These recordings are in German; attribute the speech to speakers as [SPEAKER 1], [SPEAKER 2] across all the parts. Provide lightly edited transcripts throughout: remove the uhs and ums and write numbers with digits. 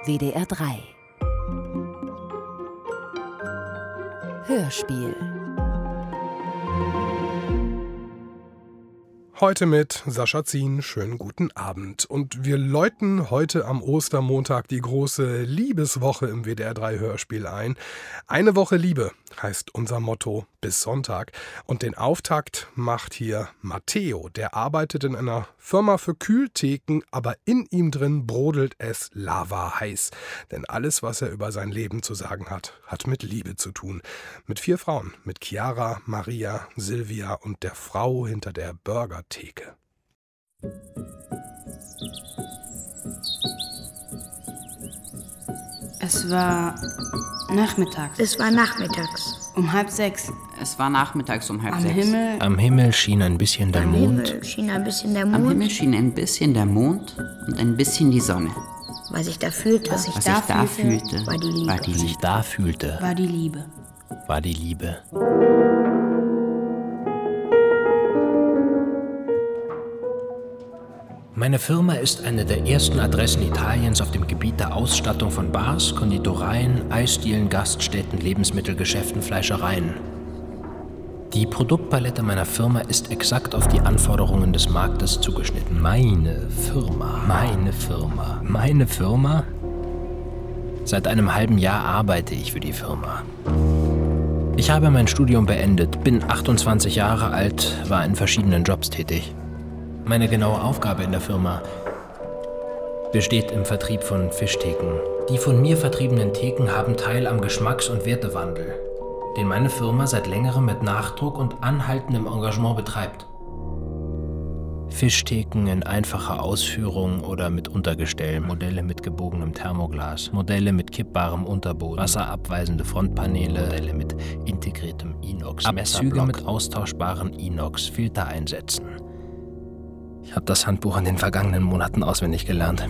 [SPEAKER 1] WDR 3 Hörspiel.
[SPEAKER 2] Heute mit Sascha Zien, schönen guten Abend. Und wir läuten heute am Ostermontag die große Liebeswoche im WDR 3 Hörspiel ein. Eine Woche Liebe heißt unser Motto bis Sonntag. Und den Auftakt macht hier Matteo. Der arbeitet in einer Firma für Kühltheken, aber in ihm drin brodelt es lavaheiß. Denn alles, was er über sein Leben zu sagen hat, hat mit Liebe zu tun. Mit 4 Frauen, mit Chiara, Maria, Silvia und der Frau hinter der Burgertheke.
[SPEAKER 3] Es war nachmittags. Um 5:30.
[SPEAKER 4] Es war nachmittags um 5:30.
[SPEAKER 5] Am Himmel schien ein bisschen der Mond.
[SPEAKER 4] Am Himmel schien ein bisschen der Mond und ein bisschen die Sonne.
[SPEAKER 6] Was ich da fühlte,
[SPEAKER 4] Was ich da fühlte,
[SPEAKER 6] war die Liebe.
[SPEAKER 5] Was ich da fühlte,
[SPEAKER 3] War die Liebe.
[SPEAKER 5] war die Liebe. Meine Firma ist eine der ersten Adressen Italiens auf dem Gebiet der Ausstattung von Bars, Konditoreien, Eisdielen, Gaststätten, Lebensmittelgeschäften, Fleischereien. Die Produktpalette meiner Firma ist exakt auf die Anforderungen des Marktes zugeschnitten. Meine Firma? Seit einem halben Jahr arbeite ich für die Firma. Ich habe mein Studium beendet, bin 28 Jahre alt, war in verschiedenen Jobs tätig. Meine genaue Aufgabe in der Firma besteht im Vertrieb von Fischtheken. Die von mir vertriebenen Theken haben Teil am Geschmacks- und Wertewandel, den meine Firma seit längerem mit Nachdruck und anhaltendem Engagement betreibt. Fischtheken in einfacher Ausführung oder mit Untergestell, Modelle mit gebogenem Thermoglas, Modelle mit kippbarem Unterboden, wasserabweisende Frontpaneele, Modelle mit integriertem Inox, Abzüge mit austauschbaren Inox-Filtereinsätzen. Ich habe das Handbuch in den vergangenen Monaten auswendig gelernt.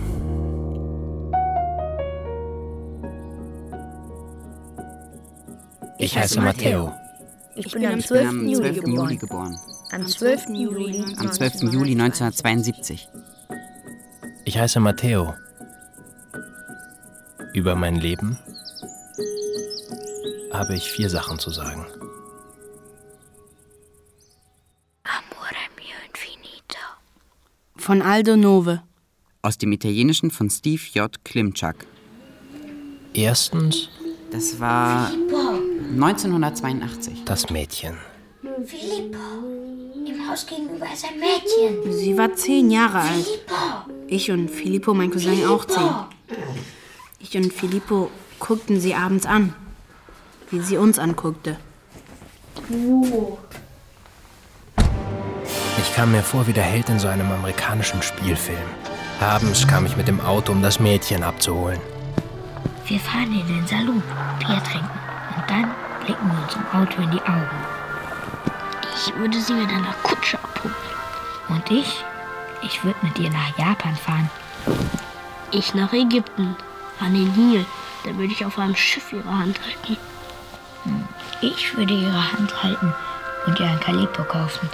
[SPEAKER 5] Ich heiße Matteo.
[SPEAKER 6] Ich bin am 12. Juli
[SPEAKER 4] geboren.
[SPEAKER 6] Am 12. Juli.
[SPEAKER 4] Am 12. Juli 1972.
[SPEAKER 5] Ich heiße Matteo. Über mein Leben habe ich 4 Sachen zu sagen.
[SPEAKER 6] Amore mio infinito.
[SPEAKER 3] Von Aldo Nove.
[SPEAKER 4] Aus dem Italienischen von Steve J. Klimczak.
[SPEAKER 5] Erstens
[SPEAKER 4] Das war 1982.
[SPEAKER 5] das Mädchen.
[SPEAKER 6] Filippo. Im Haus gegenüber ist ein Mädchen.
[SPEAKER 3] Sie war 10 Jahre alt.
[SPEAKER 6] Filippo.
[SPEAKER 3] Ich und Filippo, mein Cousin, auch 10. Ich und Filippo guckten sie abends an, wie sie uns anguckte.
[SPEAKER 5] Ich kam mir vor wie der Held in so einem amerikanischen Spielfilm. Abends kam ich mit dem Auto, um das Mädchen abzuholen.
[SPEAKER 6] Wir fahren in den Salon, Bier trinken und dann blicken wir uns im Auto in die Augen. Ich würde sie mit einer Kutsche abholen. Und ich würde mit ihr nach Japan fahren. Ich nach Ägypten, an den Nil. Da würde ich auf einem Schiff ihre Hand halten. Ich würde ihre Hand halten und ihr ein Calippo kaufen.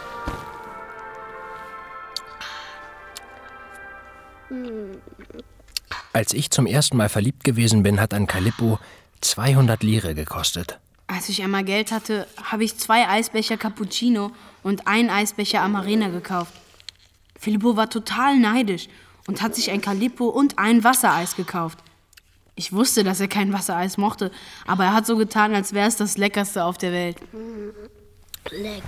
[SPEAKER 5] Als ich zum ersten Mal verliebt gewesen bin, hat ein Calippo 200 Lire gekostet.
[SPEAKER 3] Als ich einmal Geld hatte, habe ich 2 Eisbecher Cappuccino und 1 Eisbecher Amarena gekauft. Filippo war total neidisch und hat sich ein Calippo und ein Wassereis gekauft. Ich wusste, dass er kein Wassereis mochte, aber er hat so getan, als wäre es das Leckerste auf der Welt.
[SPEAKER 6] Lecker.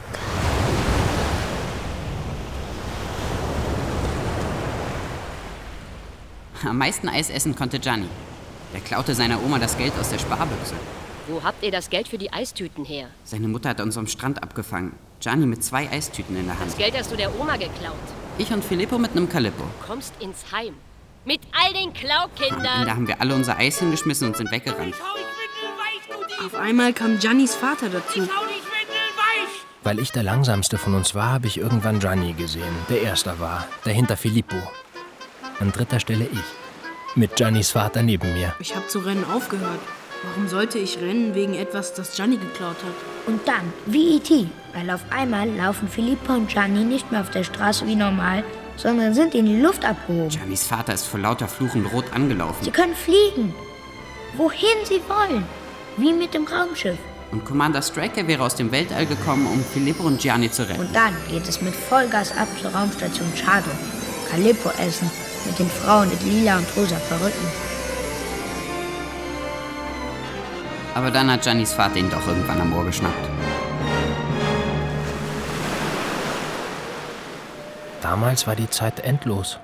[SPEAKER 4] Am meisten Eis essen konnte Gianni. Der klaute seiner Oma das Geld aus der Sparbüchse.
[SPEAKER 7] Wo habt ihr das Geld für die Eistüten her?
[SPEAKER 4] Seine Mutter hat uns am Strand abgefangen. Gianni mit 2 Eistüten in der Hand.
[SPEAKER 7] Das Geld hast du der Oma geklaut.
[SPEAKER 4] Ich und Filippo mit einem Calippo.
[SPEAKER 7] Du kommst ins Heim. Mit all den
[SPEAKER 4] Am
[SPEAKER 7] Klaukindern.
[SPEAKER 4] Ende haben wir alle unser Eis hingeschmissen und sind weggerannt.
[SPEAKER 3] Auf einmal kam Giannis Vater dazu.
[SPEAKER 5] Weil ich der Langsamste von uns war, habe ich irgendwann Gianni gesehen, der Erster war, dahinter Filippo. An 3. Stelle ich, mit Giannis Vater neben mir.
[SPEAKER 3] Ich habe zu rennen aufgehört. Warum sollte ich rennen wegen etwas, das Gianni geklaut hat?
[SPEAKER 6] Und dann, wie E.T., weil auf einmal laufen Filippo und Gianni nicht mehr auf der Straße wie normal, sondern sind in die Luft abgehoben.
[SPEAKER 4] Giannis Vater ist vor lauter Fluchen rot angelaufen.
[SPEAKER 6] Sie können fliegen, wohin sie wollen, wie mit dem Raumschiff.
[SPEAKER 4] Und Commander Straker wäre aus dem Weltall gekommen, um Filippo und Gianni zu retten.
[SPEAKER 6] Und dann geht es mit Vollgas ab zur Raumstation Chado. Calippo essen mit den Frauen mit lila und rosa Perücken.
[SPEAKER 4] Aber dann hat Giannis Vater ihn doch irgendwann am Ohr geschnappt.
[SPEAKER 5] Damals war die Zeit endlos.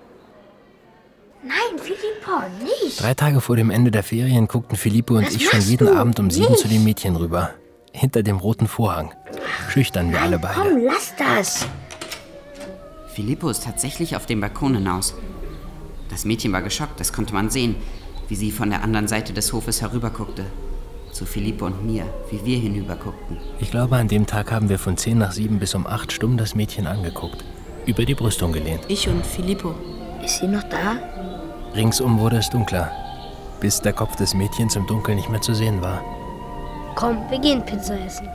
[SPEAKER 6] Nein, Filippo, nicht.
[SPEAKER 5] 3 Tage vor dem Ende der Ferien guckten Filippo und
[SPEAKER 6] Was
[SPEAKER 5] ich schon
[SPEAKER 6] machst
[SPEAKER 5] jeden
[SPEAKER 6] du?
[SPEAKER 5] Abend um 7
[SPEAKER 6] Nicht.
[SPEAKER 5] zu den Mädchen rüber. Hinter dem roten Vorhang. Schüchtern wir alle beide.
[SPEAKER 6] Komm, lass das.
[SPEAKER 4] Filippo ist tatsächlich auf dem Balkon hinaus. Das Mädchen war geschockt, das konnte man sehen, wie sie von der anderen Seite des Hofes herüberguckte. Zu Filippo und mir, wie wir hinüberguckten.
[SPEAKER 5] Ich glaube, an dem Tag haben wir von 10 nach 7 bis um 8 stumm das Mädchen angeguckt. Über die Brüstung gelehnt.
[SPEAKER 3] Ich und Filippo.
[SPEAKER 6] Ist sie noch da?
[SPEAKER 5] Ringsum wurde es dunkler, bis der Kopf des Mädchens im Dunkeln nicht mehr zu sehen war.
[SPEAKER 6] Komm, wir gehen Pizza essen.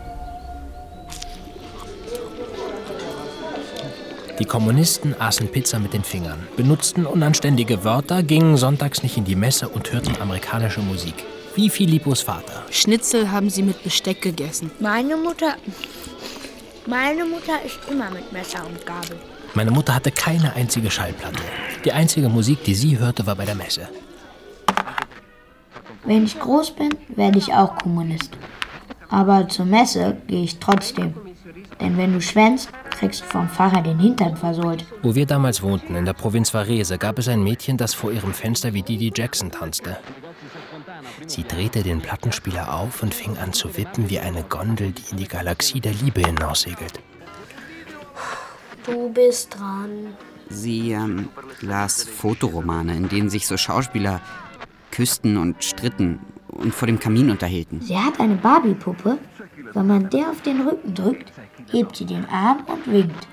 [SPEAKER 5] Die Kommunisten aßen Pizza mit den Fingern, benutzten unanständige Wörter, gingen sonntags nicht in die Messe und hörten amerikanische Musik. Wie Filippos Vater.
[SPEAKER 3] Schnitzel haben sie mit Besteck gegessen.
[SPEAKER 6] Meine Mutter isst immer mit Messer und Gabel.
[SPEAKER 5] Meine Mutter hatte keine einzige Schallplatte. Die einzige Musik, die sie hörte, war bei der Messe.
[SPEAKER 6] Wenn ich groß bin, werde ich auch Kommunist. Aber zur Messe gehe ich trotzdem. Denn wenn du schwänzt, kriegst du vom Pfarrer den Hintern versohlt.
[SPEAKER 5] Wo wir damals wohnten, in der Provinz Varese, gab es ein Mädchen, das vor ihrem Fenster wie Didi Jackson tanzte. Sie drehte den Plattenspieler auf und fing an zu wippen wie eine Gondel, die in die Galaxie der Liebe hinaussegelt.
[SPEAKER 6] Du bist dran.
[SPEAKER 4] Sie las Fotoromane, in denen sich so Schauspieler küssten und stritten und vor dem Kamin unterhielten.
[SPEAKER 6] Sie hat eine Barbie-Puppe. Wenn man der auf den Rücken drückt, hebt sie den Arm und winkt.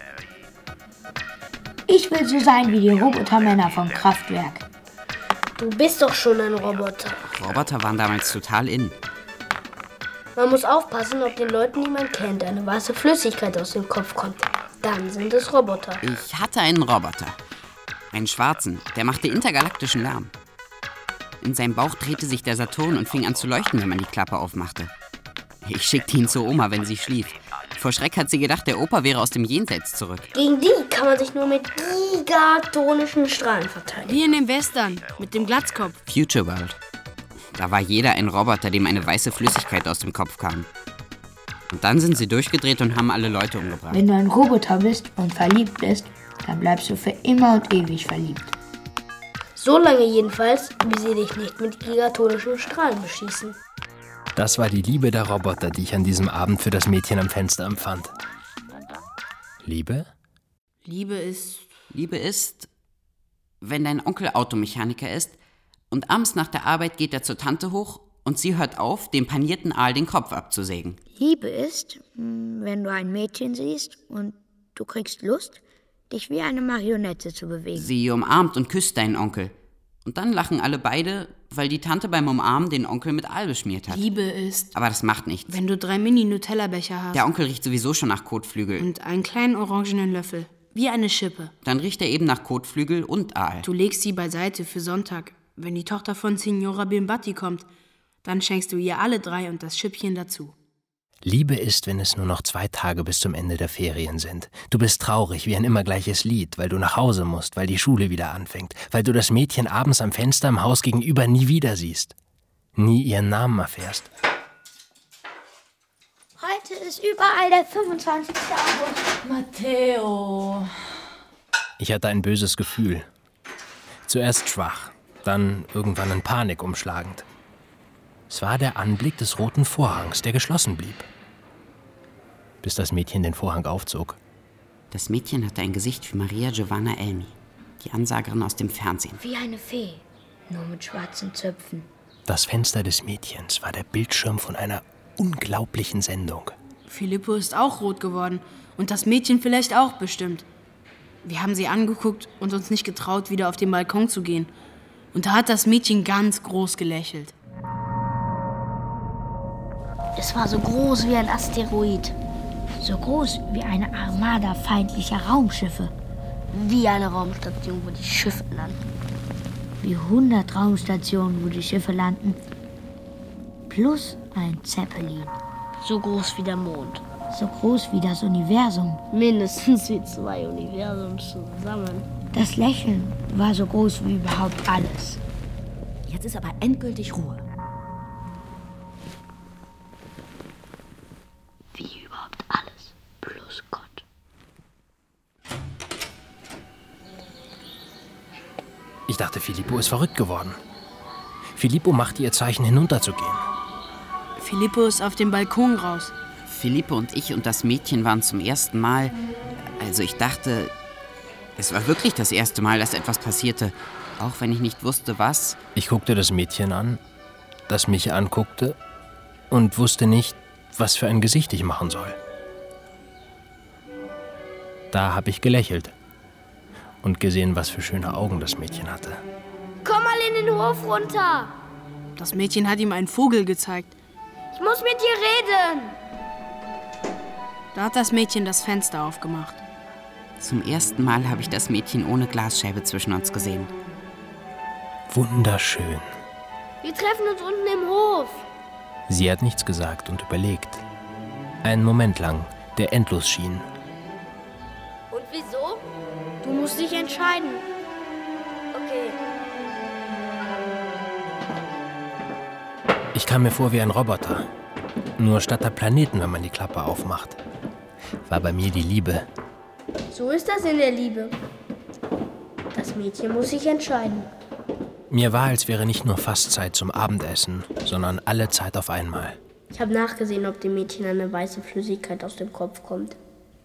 [SPEAKER 6] Ich will so sein wie die Robotermänner vom Kraftwerk.
[SPEAKER 1] Du bist doch schon ein Roboter.
[SPEAKER 4] Roboter waren damals total in.
[SPEAKER 1] Man muss aufpassen, ob den Leuten, die man kennt, eine weiße Flüssigkeit aus dem Kopf kommt. Dann sind es Roboter.
[SPEAKER 4] Ich hatte einen Roboter. Einen schwarzen, der machte intergalaktischen Lärm. In seinem Bauch drehte sich der Saturn und fing an zu leuchten, wenn man die Klappe aufmachte. Ich schickte ihn zur Oma, wenn sie schlief. Vor Schreck hat sie gedacht, der Opa wäre aus dem Jenseits zurück.
[SPEAKER 1] Gegen die kann man sich nur mit gigatonischen Strahlen verteidigen.
[SPEAKER 3] Wie in dem Western mit dem Glatzkopf.
[SPEAKER 4] Future World. Da war jeder ein Roboter, dem eine weiße Flüssigkeit aus dem Kopf kam. Und dann sind sie durchgedreht und haben alle Leute umgebracht.
[SPEAKER 6] Wenn du ein Roboter bist und verliebt bist, dann bleibst du für immer und ewig verliebt.
[SPEAKER 1] So lange jedenfalls, wie sie dich nicht mit gigatonischen Strahlen beschießen.
[SPEAKER 5] Das war die Liebe der Roboter, die ich an diesem Abend für das Mädchen am Fenster empfand. Liebe?
[SPEAKER 3] Liebe ist,
[SPEAKER 4] wenn dein Onkel Automechaniker ist und abends nach der Arbeit geht er zur Tante hoch und sie hört auf, dem panierten Aal den Kopf abzusägen.
[SPEAKER 6] Liebe ist, wenn du ein Mädchen siehst und du kriegst Lust, dich wie eine Marionette zu bewegen.
[SPEAKER 4] Sie umarmt und küsst deinen Onkel. Und dann lachen alle beide, weil die Tante beim Umarmen den Onkel mit Aal beschmiert hat.
[SPEAKER 3] Liebe ist,
[SPEAKER 4] Aber das macht nichts.
[SPEAKER 3] wenn du 3 Mini-Nutella-Becher hast
[SPEAKER 4] Der Onkel riecht sowieso schon nach Kotflügel.
[SPEAKER 3] und einen kleinen orangenen Löffel, wie eine Schippe.
[SPEAKER 4] Dann riecht er eben nach Kotflügel und Aal.
[SPEAKER 3] Du legst sie beiseite für Sonntag. Wenn die Tochter von Signora Bimbatti kommt, dann schenkst du ihr alle 3 und das Schüppchen dazu.
[SPEAKER 5] Liebe ist, wenn es nur noch 2 Tage bis zum Ende der Ferien sind. Du bist traurig wie ein immer gleiches Lied, weil du nach Hause musst, weil die Schule wieder anfängt, weil du das Mädchen abends am Fenster im Haus gegenüber nie wieder siehst, nie ihren Namen erfährst.
[SPEAKER 6] Heute ist überall der 25. August.
[SPEAKER 3] Matteo.
[SPEAKER 5] Ich hatte ein böses Gefühl. Zuerst schwach, dann irgendwann in Panik umschlagend. Es war der Anblick des roten Vorhangs, der geschlossen blieb. Bis das Mädchen den Vorhang aufzog.
[SPEAKER 4] Das Mädchen hatte ein Gesicht wie Maria Giovanna Elmi, die Ansagerin aus dem Fernsehen.
[SPEAKER 6] Wie eine Fee, nur mit schwarzen Zöpfen.
[SPEAKER 5] Das Fenster des Mädchens war der Bildschirm von einer unglaublichen Sendung.
[SPEAKER 3] Filippo ist auch rot geworden und das Mädchen vielleicht auch bestimmt. Wir haben sie angeguckt und uns nicht getraut, wieder auf den Balkon zu gehen. Und da hat das Mädchen ganz groß gelächelt.
[SPEAKER 6] Es war so groß wie ein Asteroid. So groß wie eine Armada feindlicher Raumschiffe.
[SPEAKER 1] Wie eine Raumstation, wo die Schiffe landen.
[SPEAKER 6] Wie 100 Raumstationen, wo die Schiffe landen. Plus ein Zeppelin.
[SPEAKER 1] So groß wie der Mond.
[SPEAKER 6] So groß wie das Universum.
[SPEAKER 1] Mindestens wie 2 Universen zusammen.
[SPEAKER 6] Das Lächeln war so groß wie überhaupt alles.
[SPEAKER 8] Jetzt ist aber endgültig Ruhe.
[SPEAKER 6] Wie überhaupt alles. Plus Gott.
[SPEAKER 5] Ich dachte, Filippo ist verrückt geworden. Filippo machte ihr Zeichen, hinunterzugehen.
[SPEAKER 3] Filippo ist auf dem Balkon raus.
[SPEAKER 4] Filippo und ich und das Mädchen waren zum ersten Mal. Also ich dachte, es war wirklich das erste Mal, dass etwas passierte. Auch wenn ich nicht wusste, was.
[SPEAKER 5] Ich guckte das Mädchen an, das mich anguckte und wusste nicht, was für ein Gesicht ich machen soll. Da habe ich gelächelt und gesehen, was für schöne Augen das Mädchen hatte.
[SPEAKER 1] Komm mal in den Hof runter.
[SPEAKER 3] Das Mädchen hat ihm einen Vogel gezeigt.
[SPEAKER 1] Ich muss mit dir reden.
[SPEAKER 3] Da hat das Mädchen das Fenster aufgemacht.
[SPEAKER 4] Zum ersten Mal habe ich das Mädchen ohne Glasscheibe zwischen uns gesehen.
[SPEAKER 5] Wunderschön.
[SPEAKER 1] Wir treffen uns unten im Hof.
[SPEAKER 5] Sie hat nichts gesagt und überlegt. Einen Moment lang, der endlos schien.
[SPEAKER 1] Und wieso? Du musst dich entscheiden. Okay.
[SPEAKER 5] Ich kam mir vor wie ein Roboter. Nur statt der Planeten, wenn man die Klappe aufmacht, war bei mir die Liebe.
[SPEAKER 1] So ist das in der Liebe. Das Mädchen muss sich entscheiden.
[SPEAKER 5] Mir war, als wäre nicht nur fast Zeit zum Abendessen, sondern alle Zeit auf einmal.
[SPEAKER 1] Ich habe nachgesehen, ob dem Mädchen eine weiße Flüssigkeit aus dem Kopf kommt.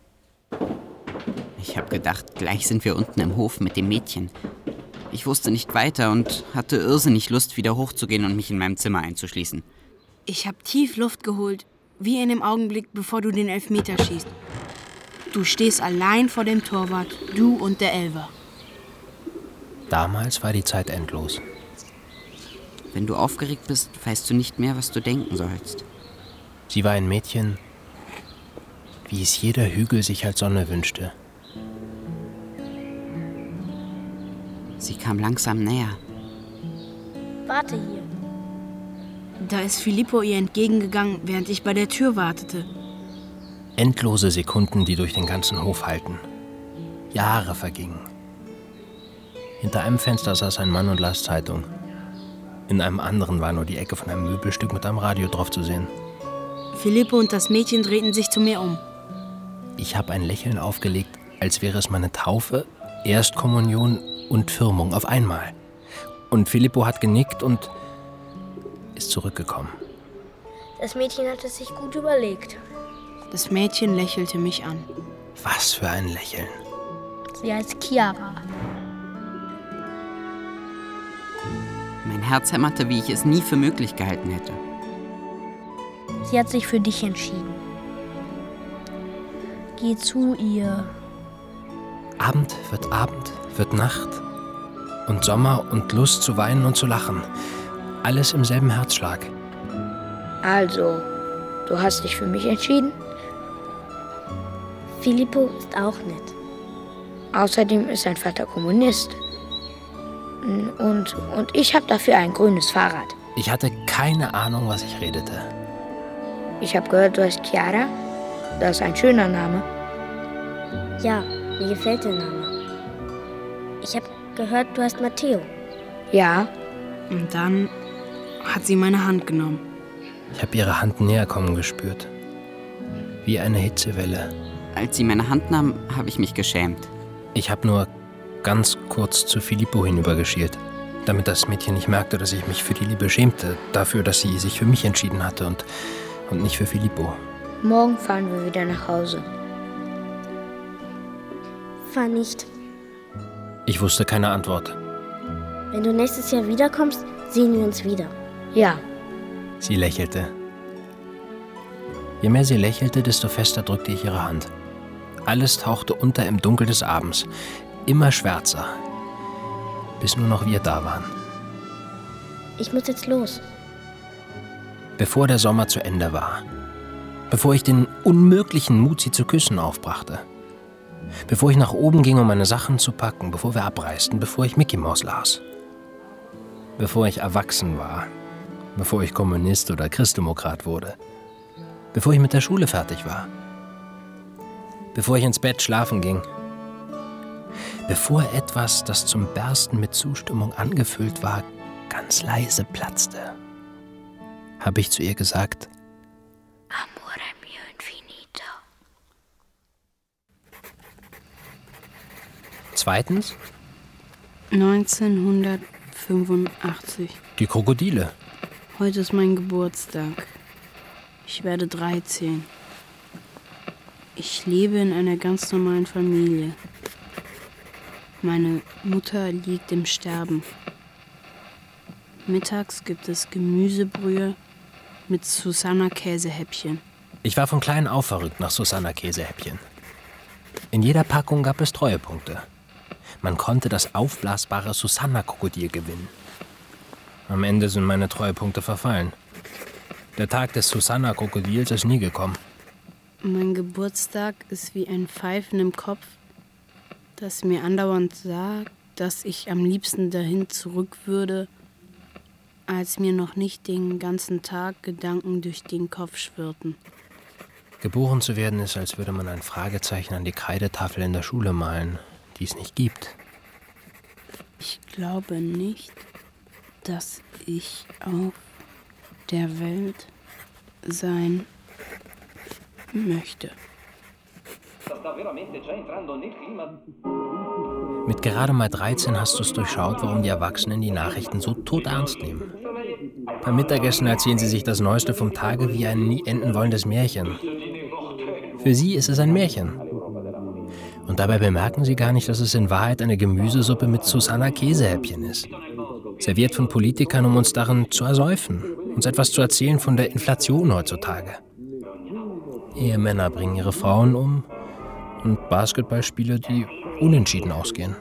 [SPEAKER 4] Ich habe gedacht, gleich sind wir unten im Hof mit dem Mädchen. Ich wusste nicht weiter und hatte irrsinnig Lust, wieder hochzugehen und mich in meinem Zimmer einzuschließen.
[SPEAKER 3] Ich habe tief Luft geholt, wie in dem Augenblick, bevor du den Elfmeter schießt. Du stehst allein vor dem Torwart, du und der Elfer.
[SPEAKER 5] Damals war die Zeit endlos.
[SPEAKER 4] Wenn du aufgeregt bist, weißt du nicht mehr, was du denken sollst.
[SPEAKER 5] Sie war ein Mädchen, wie es jeder Hügel sich als Sonne wünschte.
[SPEAKER 4] Sie kam langsam näher.
[SPEAKER 1] Warte hier.
[SPEAKER 3] Da ist Filippo ihr entgegengegangen, während ich bei der Tür wartete.
[SPEAKER 5] Endlose Sekunden, die durch den ganzen Hof halten. Jahre vergingen. Hinter einem Fenster saß ein Mann und las Zeitung. In einem anderen war nur die Ecke von einem Möbelstück mit einem Radio drauf zu sehen.
[SPEAKER 3] Filippo und das Mädchen drehten sich zu mir um.
[SPEAKER 5] Ich habe ein Lächeln aufgelegt, als wäre es meine Taufe, Erstkommunion und Firmung auf einmal. Und Filippo hat genickt und ist zurückgekommen.
[SPEAKER 1] Das Mädchen hat es sich gut überlegt.
[SPEAKER 3] Das Mädchen lächelte mich an.
[SPEAKER 5] Was für ein Lächeln.
[SPEAKER 1] Sie heißt Chiara.
[SPEAKER 4] Mein Herz hämmerte, wie ich es nie für möglich gehalten hätte.
[SPEAKER 1] Sie hat sich für dich entschieden. Geh zu ihr.
[SPEAKER 5] Abend, wird Nacht und Sommer und Lust zu weinen und zu lachen. Alles im selben Herzschlag.
[SPEAKER 6] Also, du hast dich für mich entschieden?
[SPEAKER 1] Filippo ist auch nett.
[SPEAKER 6] Außerdem ist sein Vater Kommunist. Und ich habe dafür ein grünes Fahrrad.
[SPEAKER 5] Ich hatte keine Ahnung, was ich redete.
[SPEAKER 6] Ich habe gehört, du heißt Chiara. Das ist ein schöner Name.
[SPEAKER 1] Ja, mir gefällt der Name. Ich habe gehört, du heißt Matteo.
[SPEAKER 6] Ja.
[SPEAKER 3] Und dann hat sie meine Hand genommen.
[SPEAKER 5] Ich habe ihre Hand näher kommen gespürt. Wie eine Hitzewelle.
[SPEAKER 4] Als sie meine Hand nahm, habe ich mich geschämt.
[SPEAKER 5] Ich habe nur ganz kurz zu Filippo hinübergeschielt, damit das Mädchen nicht merkte, dass ich mich für die Liebe schämte, dafür, dass sie sich für mich entschieden hatte und nicht für Filippo.
[SPEAKER 6] Morgen fahren wir wieder nach Hause.
[SPEAKER 1] Fahr nicht.
[SPEAKER 5] Ich wusste keine Antwort.
[SPEAKER 1] Wenn du nächstes Jahr wiederkommst, sehen wir uns wieder.
[SPEAKER 6] Ja.
[SPEAKER 5] Sie lächelte. Je mehr sie lächelte, desto fester drückte ich ihre Hand. Alles tauchte unter im Dunkel des Abends. Immer schwärzer. Bis nur noch wir da waren.
[SPEAKER 1] Ich muss jetzt los.
[SPEAKER 5] Bevor der Sommer zu Ende war. Bevor ich den unmöglichen Mut, sie zu küssen, aufbrachte. Bevor ich nach oben ging, um meine Sachen zu packen, bevor wir abreisten, bevor ich Mickey Mouse las. Bevor ich erwachsen war. Bevor ich Kommunist oder Christdemokrat wurde. Bevor ich mit der Schule fertig war. Bevor ich ins Bett schlafen ging. Bevor etwas, das zum Bersten mit Zustimmung angefüllt war, ganz leise platzte, habe ich zu ihr gesagt:
[SPEAKER 6] Amore mio infinito.
[SPEAKER 5] Zweitens
[SPEAKER 3] 1985.
[SPEAKER 5] die Krokodile.
[SPEAKER 3] Heute ist mein Geburtstag. Ich werde 13. Ich lebe in einer ganz normalen Familie. Meine Mutter liegt im Sterben. Mittags gibt es Gemüsebrühe mit Susanna-Käsehäppchen.
[SPEAKER 5] Ich war von klein auf verrückt nach Susanna-Käsehäppchen. In jeder Packung gab es Treuepunkte. Man konnte das aufblasbare Susanna-Krokodil gewinnen. Am Ende sind meine Treuepunkte verfallen. Der Tag des Susanna-Krokodils ist nie gekommen.
[SPEAKER 3] Mein Geburtstag ist wie ein Pfeifen im Kopf, das mir andauernd sagt, dass ich am liebsten dahin zurück würde, als mir noch nicht den ganzen Tag Gedanken durch den Kopf schwirrten.
[SPEAKER 5] Geboren zu werden ist, als würde man ein Fragezeichen an die Kreidetafel in der Schule malen, die es nicht gibt.
[SPEAKER 3] Ich glaube nicht, dass ich auf der Welt sein möchte.
[SPEAKER 5] Mit gerade mal 13 hast du es durchschaut, warum die Erwachsenen die Nachrichten so todernst nehmen. Beim Mittagessen erzählen sie sich das Neueste vom Tage wie ein nie enden wollendes Märchen. Für sie ist es ein Märchen. Und dabei bemerken sie gar nicht, dass es in Wahrheit eine Gemüsesuppe mit Susanna-Käsehäppchen ist. Serviert von Politikern, um uns darin zu ersäufen, uns etwas zu erzählen von der Inflation heutzutage. Ehemänner bringen ihre Frauen um und Basketballspiele, die unentschieden ausgehen.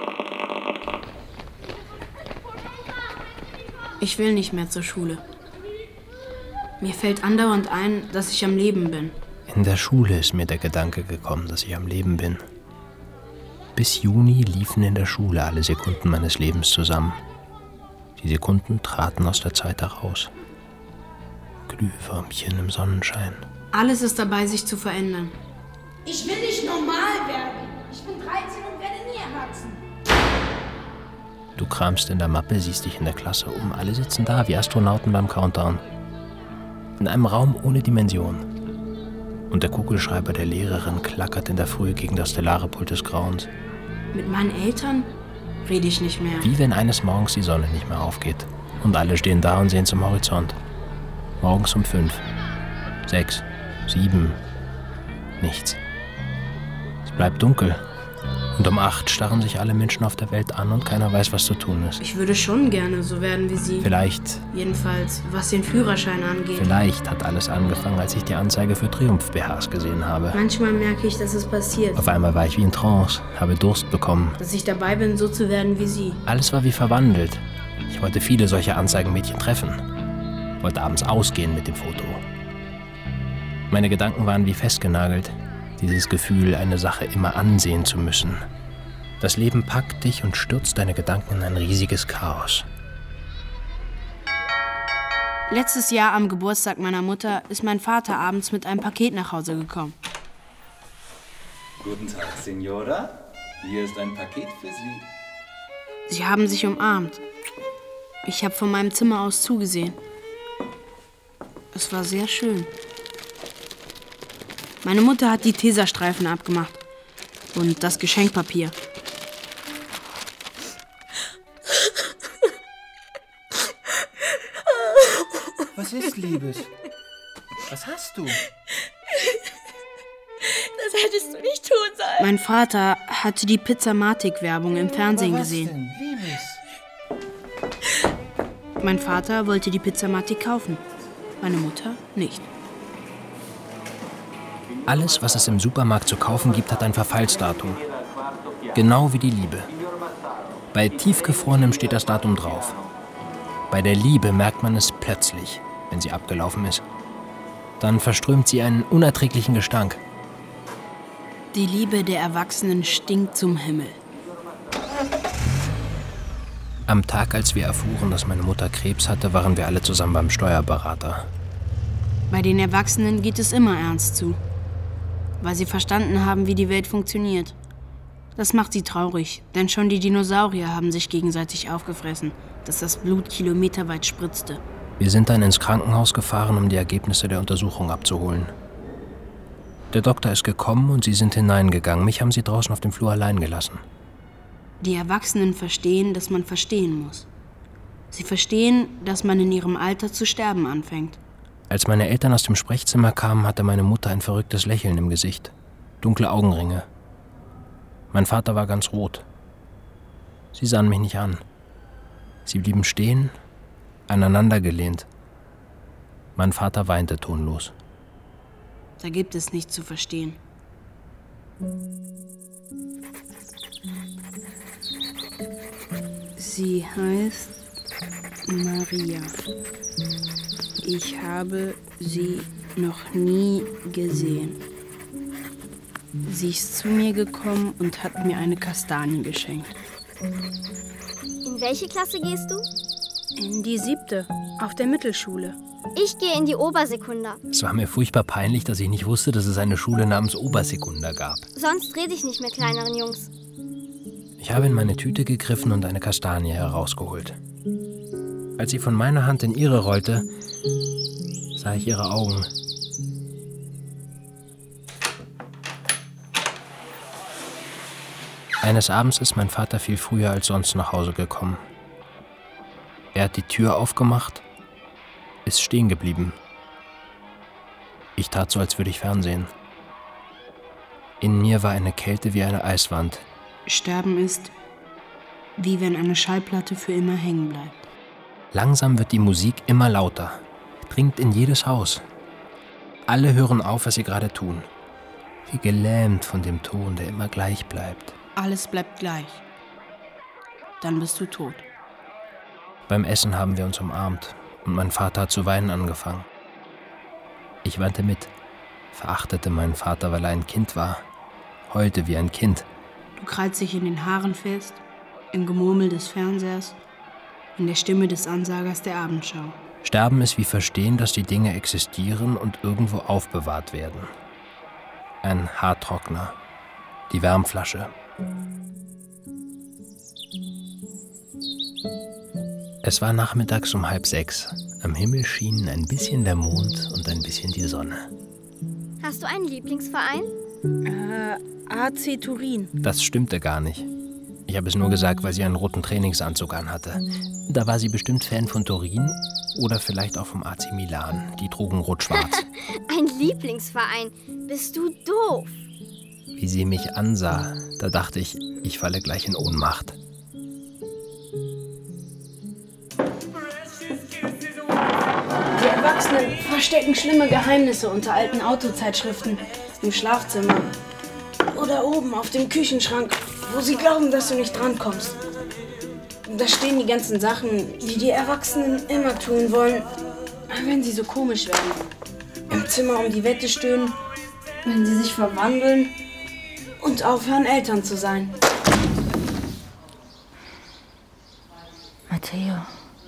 [SPEAKER 3] Ich will nicht mehr zur Schule. Mir fällt andauernd ein, dass ich am Leben bin.
[SPEAKER 5] In der Schule ist mir der Gedanke gekommen, dass ich am Leben bin. Bis Juni liefen in der Schule alle Sekunden meines Lebens zusammen. Die Sekunden traten aus der Zeit heraus. Glühwürmchen im Sonnenschein.
[SPEAKER 3] Alles ist dabei, sich zu verändern.
[SPEAKER 9] Ich will nicht normal werden. Ich bin 13 und werde nie erwachsen.
[SPEAKER 5] Du kramst in der Mappe, siehst dich in der Klasse um. Alle sitzen da wie Astronauten beim Countdown. In einem Raum ohne Dimension. Und der Kugelschreiber der Lehrerin klackert in der Früh gegen das stellare Pult des Grauens.
[SPEAKER 3] Mit meinen Eltern rede ich nicht mehr.
[SPEAKER 5] Wie wenn eines Morgens die Sonne nicht mehr aufgeht. Und alle stehen da und sehen zum Horizont. Morgens um 5, 6, 7, nichts. Es bleibt dunkel. Und um 8 starren sich alle Menschen auf der Welt an und keiner weiß, was zu tun ist.
[SPEAKER 3] Ich würde schon gerne so werden wie Sie.
[SPEAKER 5] Vielleicht.
[SPEAKER 3] Jedenfalls, was den Führerschein angeht.
[SPEAKER 5] Vielleicht hat alles angefangen, als ich die Anzeige für Triumph-BHs gesehen habe.
[SPEAKER 3] Manchmal merke ich, dass es passiert.
[SPEAKER 5] Auf einmal war ich wie in Trance, habe Durst bekommen.
[SPEAKER 3] Dass ich dabei bin, so zu werden wie Sie.
[SPEAKER 5] Alles war wie verwandelt. Ich wollte viele solche Anzeigenmädchen treffen. Wollte abends ausgehen mit dem Foto. Meine Gedanken waren wie festgenagelt. Dieses Gefühl, eine Sache immer ansehen zu müssen. Das Leben packt dich und stürzt deine Gedanken in ein riesiges Chaos.
[SPEAKER 3] Letztes Jahr am Geburtstag meiner Mutter ist mein Vater abends mit einem Paket nach Hause gekommen.
[SPEAKER 10] Guten Tag, Signora. Hier ist ein Paket für Sie.
[SPEAKER 3] Sie haben sich umarmt. Ich habe von meinem Zimmer aus zugesehen. Es war sehr schön. Meine Mutter hat die Tesastreifen abgemacht und das Geschenkpapier.
[SPEAKER 10] Was ist, Liebes? Was hast du?
[SPEAKER 9] Das hättest du nicht tun sollen.
[SPEAKER 3] Mein Vater hatte die Pizzamatic-Werbung im Fernsehen gesehen.
[SPEAKER 10] Denn, Liebes?
[SPEAKER 3] Mein Vater wollte die Pizzamatic kaufen, meine Mutter nicht.
[SPEAKER 5] Alles, was es im Supermarkt zu kaufen gibt, hat ein Verfallsdatum. Genau wie die Liebe. Bei Tiefgefrorenem steht das Datum drauf. Bei der Liebe merkt man es plötzlich. wenn sie abgelaufen ist. Dann verströmt sie einen unerträglichen Gestank.
[SPEAKER 3] Die Liebe der Erwachsenen stinkt zum Himmel.
[SPEAKER 5] Am Tag, als wir erfuhren, dass meine Mutter Krebs hatte, waren wir alle zusammen beim Steuerberater.
[SPEAKER 3] Bei den Erwachsenen geht es immer ernst zu, weil sie verstanden haben, wie die Welt funktioniert. Das macht sie traurig, denn schon die Dinosaurier haben sich gegenseitig aufgefressen, dass das Blut kilometerweit spritzte.
[SPEAKER 5] Wir sind dann ins Krankenhaus gefahren, um die Ergebnisse der Untersuchung abzuholen. Der Doktor ist gekommen und sie sind hineingegangen. Mich haben sie draußen auf dem Flur allein gelassen.
[SPEAKER 3] Die Erwachsenen verstehen, dass man verstehen muss. Sie verstehen, dass man in ihrem Alter zu sterben anfängt.
[SPEAKER 5] Als meine Eltern aus dem Sprechzimmer kamen, hatte meine Mutter ein verrücktes Lächeln im Gesicht. Dunkle Augenringe. Mein Vater war ganz rot. Sie sahen mich nicht an. Sie blieben stehen, aneinandergelehnt. Mein Vater weinte tonlos.
[SPEAKER 3] Da gibt es nichts zu verstehen. Sie heißt Maria. Ich habe sie noch nie gesehen. Sie ist zu mir gekommen und hat mir eine Kastanie geschenkt.
[SPEAKER 11] In welche Klasse gehst du?
[SPEAKER 3] In die 7. auf der Mittelschule.
[SPEAKER 11] Ich gehe in die Obersekunda.
[SPEAKER 5] Es war mir furchtbar peinlich, dass ich nicht wusste, dass es eine Schule namens Obersekunda gab.
[SPEAKER 11] Sonst rede ich nicht mit kleineren Jungs.
[SPEAKER 5] Ich habe in meine Tüte gegriffen und eine Kastanie herausgeholt. Als sie von meiner Hand in ihre rollte, sah ich ihre Augen. Eines Abends ist mein Vater viel früher als sonst nach Hause gekommen. Er hat die Tür aufgemacht, ist stehen geblieben. Ich tat so, als würde ich fernsehen. In mir war eine Kälte wie eine Eiswand.
[SPEAKER 3] Sterben ist, wie wenn eine Schallplatte für immer hängen bleibt.
[SPEAKER 5] Langsam wird die Musik immer lauter, dringt in jedes Haus. Alle hören auf, was sie gerade tun. Wie gelähmt von dem Ton, der immer gleich bleibt.
[SPEAKER 3] Alles bleibt gleich. Dann bist du tot.
[SPEAKER 5] Beim Essen haben wir uns umarmt und mein Vater hat zu weinen angefangen. Ich weinte mit, verachtete meinen Vater, weil er ein Kind war, heulte wie ein Kind.
[SPEAKER 3] Du krallst dich in den Haaren fest, im Gemurmel des Fernsehers, in der Stimme des Ansagers der Abendschau.
[SPEAKER 5] Sterben ist wie verstehen, dass die Dinge existieren und irgendwo aufbewahrt werden. Ein Haartrockner, die Wärmflasche. Es war nachmittags um 5:30. Am Himmel schienen ein bisschen der Mond und ein bisschen die Sonne.
[SPEAKER 11] Hast du einen Lieblingsverein?
[SPEAKER 3] AC Turin.
[SPEAKER 5] Das stimmte gar nicht. Ich habe es nur gesagt, weil sie einen roten Trainingsanzug anhatte. Da war sie bestimmt Fan von Turin oder vielleicht auch vom AC Milan. Die trugen rot-schwarz.
[SPEAKER 11] Ein Lieblingsverein? Bist du doof?
[SPEAKER 5] Wie sie mich ansah, da dachte ich, ich falle gleich in Ohnmacht.
[SPEAKER 3] Die Erwachsenen verstecken schlimme Geheimnisse unter alten Autozeitschriften im Schlafzimmer oder oben auf dem Küchenschrank, wo sie glauben, dass du nicht drankommst. Da stehen die ganzen Sachen, die die Erwachsenen immer tun wollen, wenn sie so komisch werden. Im Zimmer um die Wette stöhnen, wenn sie sich verwandeln und aufhören, Eltern zu sein.
[SPEAKER 6] Matteo.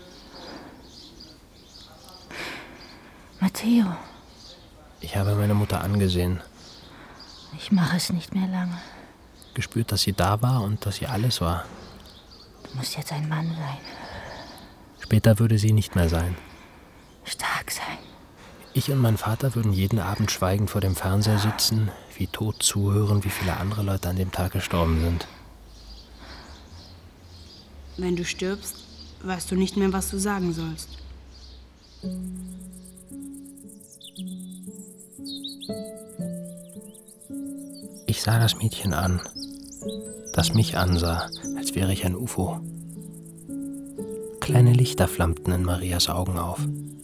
[SPEAKER 6] Matteo.
[SPEAKER 5] Ich habe meine Mutter angesehen.
[SPEAKER 6] Ich mache es nicht mehr lange.
[SPEAKER 5] Gespürt, dass sie da war und dass sie alles war.
[SPEAKER 6] Du musst jetzt ein Mann sein.
[SPEAKER 5] Später würde sie nicht mehr sein.
[SPEAKER 6] Stark sein.
[SPEAKER 5] Ich und mein Vater würden jeden Abend schweigend vor dem Fernseher sitzen, wie tot zuhören, wie viele andere Leute an dem Tag gestorben sind.
[SPEAKER 3] Wenn du stirbst, weißt du nicht mehr, was du sagen sollst.
[SPEAKER 5] Ich sah das Mädchen an, das mich ansah, als wäre ich ein UFO. Kleine Lichter flammten in Marias Augen auf.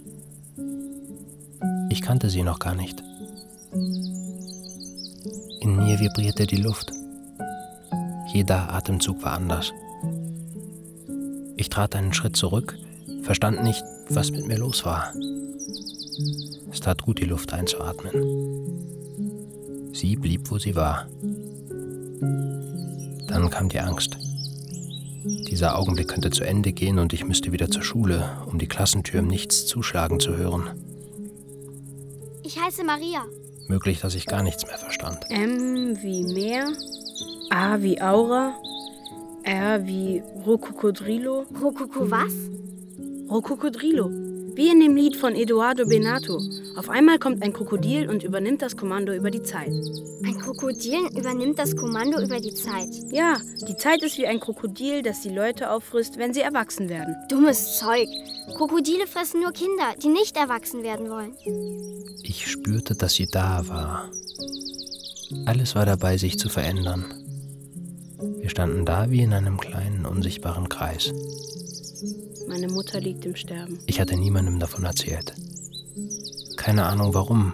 [SPEAKER 5] Ich kannte sie noch gar nicht. In mir vibrierte die Luft. Jeder Atemzug war anders. Ich trat einen Schritt zurück, verstand nicht, was mit mir los war. Es tat gut, die Luft einzuatmen. Sie blieb, wo sie war. Dann kam die Angst. Dieser Augenblick könnte zu Ende gehen und ich müsste wieder zur Schule, um die Klassentür im Nichts zuschlagen zu hören.
[SPEAKER 11] Ich heiße Maria.
[SPEAKER 5] Möglich, dass ich gar nichts mehr verstand.
[SPEAKER 3] M wie Meer, A wie Aura, R wie Rokokodrilo.
[SPEAKER 11] Rokoko was?
[SPEAKER 3] Rokokodrilo. Wie in dem Lied von Eduardo Benato. Auf einmal kommt ein Krokodil und übernimmt das Kommando über die Zeit.
[SPEAKER 11] Ein Krokodil übernimmt das Kommando über die Zeit.
[SPEAKER 3] Ja, die Zeit ist wie ein Krokodil, das die Leute auffrisst, wenn sie erwachsen werden.
[SPEAKER 11] Dummes Zeug. Krokodile fressen nur Kinder, die nicht erwachsen werden wollen.
[SPEAKER 5] Ich spürte, dass sie da war. Alles war dabei, sich zu verändern. Wir standen da wie in einem kleinen, unsichtbaren Kreis.
[SPEAKER 3] Meine Mutter liegt im Sterben.
[SPEAKER 5] Ich hatte niemandem davon erzählt. Keine Ahnung warum.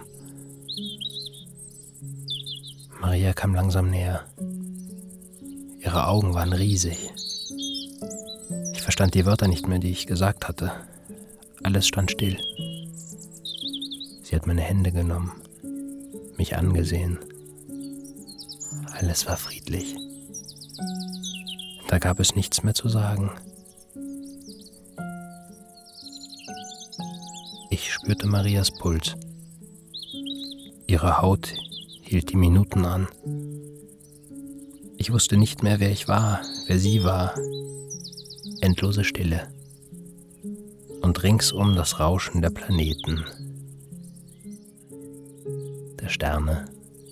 [SPEAKER 5] Maria kam langsam näher. Ihre Augen waren riesig. Ich verstand die Wörter nicht mehr, die ich gesagt hatte. Alles stand still. Sie hat meine Hände genommen, mich angesehen. Alles war friedlich. Da gab es nichts mehr zu sagen. Ich spürte Marias Puls. Ihre Haut hielt die Minuten an. Ich wusste nicht mehr, wer ich war, wer sie war. Endlose Stille. Und ringsum das Rauschen der Planeten, der Sterne.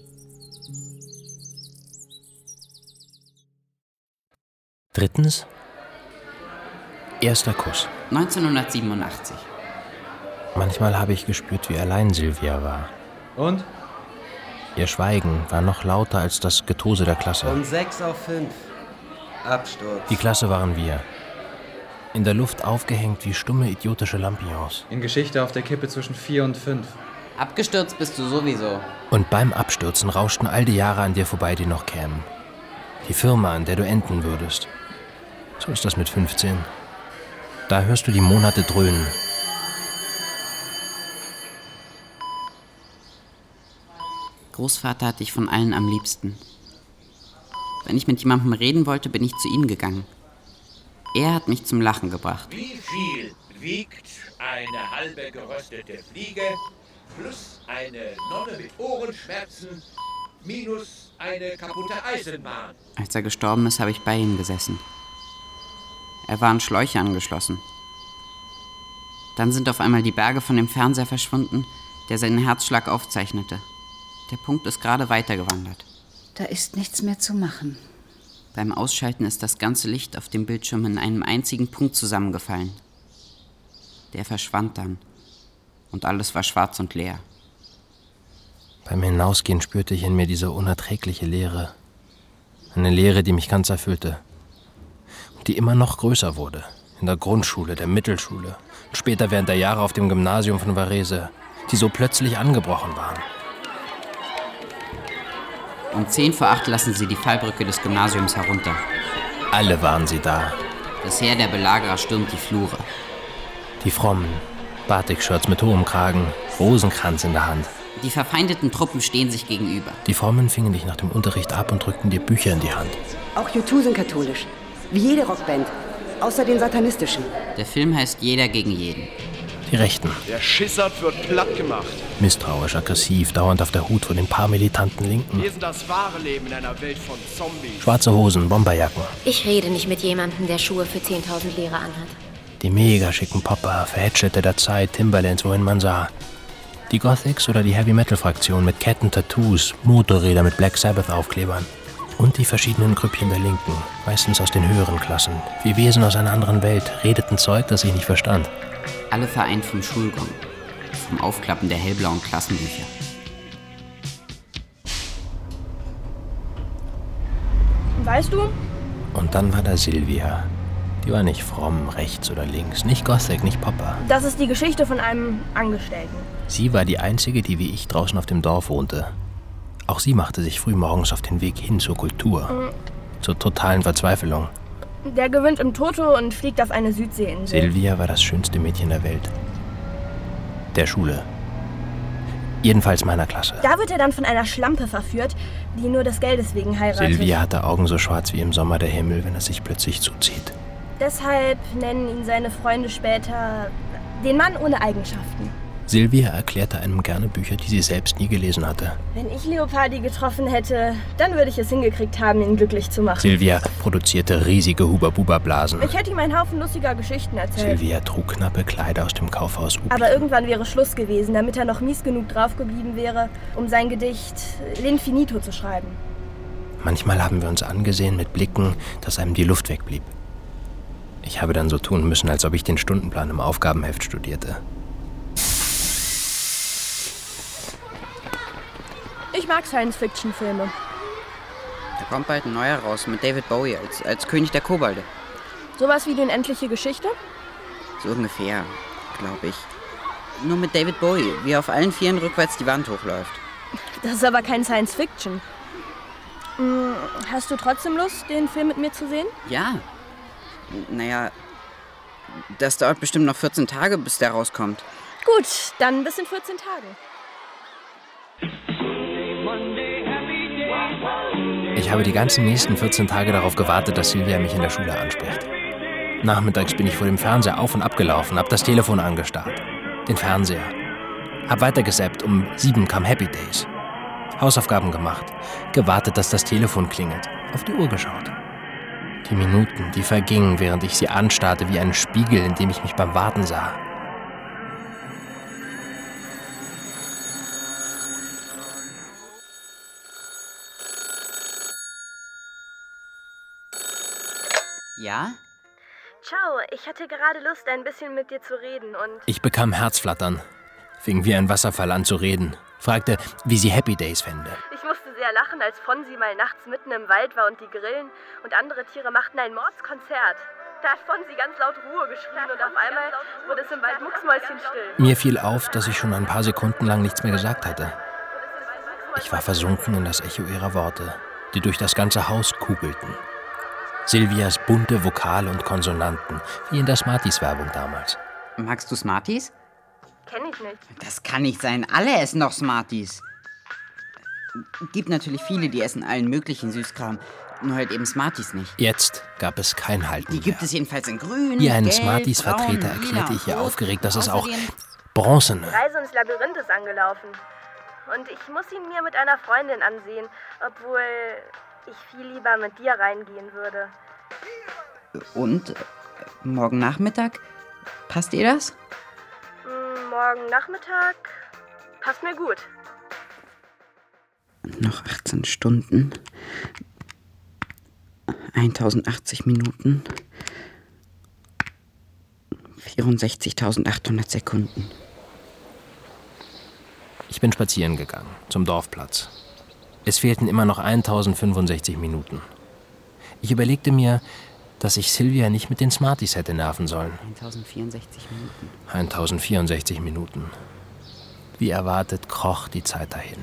[SPEAKER 5] Drittens, erster Kuss.
[SPEAKER 4] 1987.
[SPEAKER 5] Manchmal habe ich gespürt, wie allein Silvia war.
[SPEAKER 10] Und?
[SPEAKER 5] Ihr Schweigen war noch lauter als das Getose der Klasse.
[SPEAKER 12] Und 6 auf 5. Absturz.
[SPEAKER 5] Die Klasse waren wir. In der Luft aufgehängt wie stumme, idiotische Lampions.
[SPEAKER 10] In Geschichte auf der Kippe zwischen 4 und 5.
[SPEAKER 4] Abgestürzt bist du sowieso.
[SPEAKER 5] Und beim Abstürzen rauschten all die Jahre an dir vorbei, die noch kämen. Die Firma, an der du enden würdest. So ist das mit 15. Da hörst du die Monate dröhnen.
[SPEAKER 4] Großvater hatte ich von allen am liebsten. Wenn ich mit jemandem reden wollte, bin ich zu ihm gegangen. Er hat mich zum Lachen gebracht.
[SPEAKER 13] Wie viel wiegt eine halbe geröstete Fliege plus eine Nonne mit Ohrenschmerzen minus eine kaputte Eisenbahn?
[SPEAKER 4] Als er gestorben ist, habe ich bei ihm gesessen. Er war an Schläuche angeschlossen. Dann sind auf einmal die Berge von dem Fernseher verschwunden, der seinen Herzschlag aufzeichnete. Der Punkt ist gerade weitergewandert.
[SPEAKER 14] Da ist nichts mehr zu machen.
[SPEAKER 4] Beim Ausschalten ist das ganze Licht auf dem Bildschirm in einem einzigen Punkt zusammengefallen. Der verschwand dann. Und alles war schwarz und leer.
[SPEAKER 5] Beim Hinausgehen spürte ich in mir diese unerträgliche Leere. Eine Leere, die mich ganz erfüllte. Und die immer noch größer wurde. In der Grundschule, der Mittelschule. Und später während der Jahre auf dem Gymnasium von Varese. Die so plötzlich angebrochen waren.
[SPEAKER 4] Um 7:50 lassen sie die Fallbrücke des Gymnasiums herunter.
[SPEAKER 5] Alle waren sie da.
[SPEAKER 4] Das Heer der Belagerer stürmt die Flure.
[SPEAKER 5] Die Frommen, Batikshirts mit hohem Kragen, Rosenkranz in der Hand.
[SPEAKER 4] Die verfeindeten Truppen stehen sich gegenüber.
[SPEAKER 5] Die Frommen fingen dich nach dem Unterricht ab und drückten dir Bücher in die Hand.
[SPEAKER 15] Auch U2 sind katholisch. Wie jede Rockband. Außer den satanistischen.
[SPEAKER 4] Der Film heißt Jeder gegen jeden.
[SPEAKER 5] Die Rechten.
[SPEAKER 16] Der Schissert wird platt gemacht.
[SPEAKER 5] Misstrauisch, aggressiv, dauernd auf der Hut vor den paar militanten Linken.
[SPEAKER 16] Wir sind das wahre Leben in einer Welt von Zombies.
[SPEAKER 5] Schwarze Hosen, Bomberjacken.
[SPEAKER 17] Ich rede nicht mit jemandem, der Schuhe für 10.000 Lira anhat.
[SPEAKER 5] Die mega schicken Popper, Verhätschelte der Zeit, Timberlands, wohin man sah. Die Gothics oder die Heavy-Metal-Fraktion mit Ketten, Tattoos, Motorräder mit Black Sabbath-Aufklebern. Und die verschiedenen Grüppchen der Linken, meistens aus den höheren Klassen. Wie Wesen aus einer anderen Welt, redeten Zeug, das ich nicht verstand.
[SPEAKER 4] Alle vereint vom Schulgong, vom Aufklappen der hellblauen Klassenbücher.
[SPEAKER 18] Weißt du?
[SPEAKER 5] Und dann war da Silvia. Die war nicht fromm, rechts oder links, nicht Gothic, nicht Popper.
[SPEAKER 18] Das ist die Geschichte von einem Angestellten.
[SPEAKER 5] Sie war die Einzige, die wie ich draußen auf dem Dorf wohnte. Auch sie machte sich früh morgens auf den Weg hin zur Kultur. Zur totalen Verzweiflung.
[SPEAKER 18] Der gewinnt im Toto und fliegt auf eine Südseeinsel.
[SPEAKER 5] Silvia war das schönste Mädchen der Welt. Der Schule. Jedenfalls meiner Klasse.
[SPEAKER 18] Da wird er dann von einer Schlampe verführt, die nur des Geldes wegen heiratet.
[SPEAKER 5] Silvia hatte Augen so schwarz wie im Sommer der Himmel, wenn es sich plötzlich zuzieht.
[SPEAKER 18] Deshalb nennen ihn seine Freunde später den Mann ohne Eigenschaften.
[SPEAKER 5] Silvia erklärte einem gerne Bücher, die sie selbst nie gelesen hatte.
[SPEAKER 18] Wenn ich Leopardi getroffen hätte, dann würde ich es hingekriegt haben, ihn glücklich zu machen.
[SPEAKER 5] Silvia produzierte riesige Huba-Buba-Blasen.
[SPEAKER 18] Ich hätte ihm einen Haufen lustiger Geschichten erzählt.
[SPEAKER 5] Silvia trug knappe Kleider aus dem Kaufhaus Upi.
[SPEAKER 18] Aber irgendwann wäre Schluss gewesen, damit er noch mies genug draufgeblieben wäre, um sein Gedicht L'Infinito zu schreiben.
[SPEAKER 5] Manchmal haben wir uns angesehen mit Blicken, dass einem die Luft wegblieb. Ich habe dann so tun müssen, als ob ich den Stundenplan im Aufgabenheft studierte.
[SPEAKER 18] Ich mag Science-Fiction-Filme.
[SPEAKER 4] Da kommt bald ein neuer raus mit David Bowie als König der Kobolde.
[SPEAKER 18] Sowas wie die unendliche Geschichte?
[SPEAKER 4] So ungefähr, glaube ich. Nur mit David Bowie, wie er auf allen Vieren rückwärts die Wand hochläuft.
[SPEAKER 18] Das ist aber kein Science-Fiction. Hast du trotzdem Lust, den Film mit mir zu sehen?
[SPEAKER 4] Ja. Naja, das dauert bestimmt noch 14 Tage, bis der rauskommt.
[SPEAKER 18] Gut, dann bis in 14 Tagen.
[SPEAKER 5] Ich habe die ganzen nächsten 14 Tage darauf gewartet, dass Silvia mich in der Schule anspricht. Nachmittags bin ich vor dem Fernseher auf und ab gelaufen, hab das Telefon angestarrt. Den Fernseher. Hab weitergesappt, um 7 kam Happy Days. Hausaufgaben gemacht, gewartet, dass das Telefon klingelt, auf die Uhr geschaut. Die Minuten, die vergingen, während ich sie anstarrte wie einen Spiegel, in dem ich mich beim Warten sah.
[SPEAKER 4] Ja?
[SPEAKER 18] Ciao, ich hatte gerade Lust, ein bisschen mit dir zu reden und...
[SPEAKER 5] Ich bekam Herzflattern, fing wie ein Wasserfall an zu reden, fragte, wie sie Happy Days fände.
[SPEAKER 18] Ich musste sehr lachen, als Fonsi mal nachts mitten im Wald war und die Grillen und andere Tiere machten ein Mordskonzert. Da hat Fonsi ganz laut Ruhe geschrien und auf einmal wurde es im Wald mucksmäuschenstill.
[SPEAKER 5] Mir fiel auf, dass ich schon ein paar Sekunden lang nichts mehr gesagt hatte. Ich war versunken in das Echo ihrer Worte, die durch das ganze Haus kugelten. Silvias bunte Vokale und Konsonanten, wie in der Smarties-Werbung damals.
[SPEAKER 4] Magst du Smarties?
[SPEAKER 18] Kenn ich nicht.
[SPEAKER 4] Das kann nicht sein. Alle essen doch Smarties. Gibt natürlich viele, die essen allen möglichen Süßkram. Nur halt eben Smarties nicht.
[SPEAKER 5] Jetzt gab es kein Halten mehr.
[SPEAKER 4] Die gibt es jedenfalls in grün,
[SPEAKER 5] Wie ein
[SPEAKER 4] gelb,
[SPEAKER 5] Smarties-Vertreter
[SPEAKER 4] braun,
[SPEAKER 5] erklärte ich ihr
[SPEAKER 4] rot.
[SPEAKER 5] aufgeregt, dass es auch
[SPEAKER 4] Außerdem
[SPEAKER 5] bronzene.
[SPEAKER 18] Die Reise ins Labyrinth ist angelaufen. Und ich muss ihn mir mit einer Freundin ansehen, obwohl ich viel lieber mit dir reingehen würde.
[SPEAKER 4] Und? Morgen Nachmittag? Passt dir das?
[SPEAKER 18] Morgen Nachmittag passt mir gut.
[SPEAKER 4] Noch 18 Stunden. 1080 Minuten. 64.800 Sekunden.
[SPEAKER 5] Ich bin spazieren gegangen, zum Dorfplatz. Es fehlten immer noch 1065 Minuten. Ich überlegte mir, dass ich Silvia nicht mit den Smarties hätte nerven sollen.
[SPEAKER 4] 1064 Minuten.
[SPEAKER 5] 1064 Minuten. Wie erwartet kroch die Zeit dahin.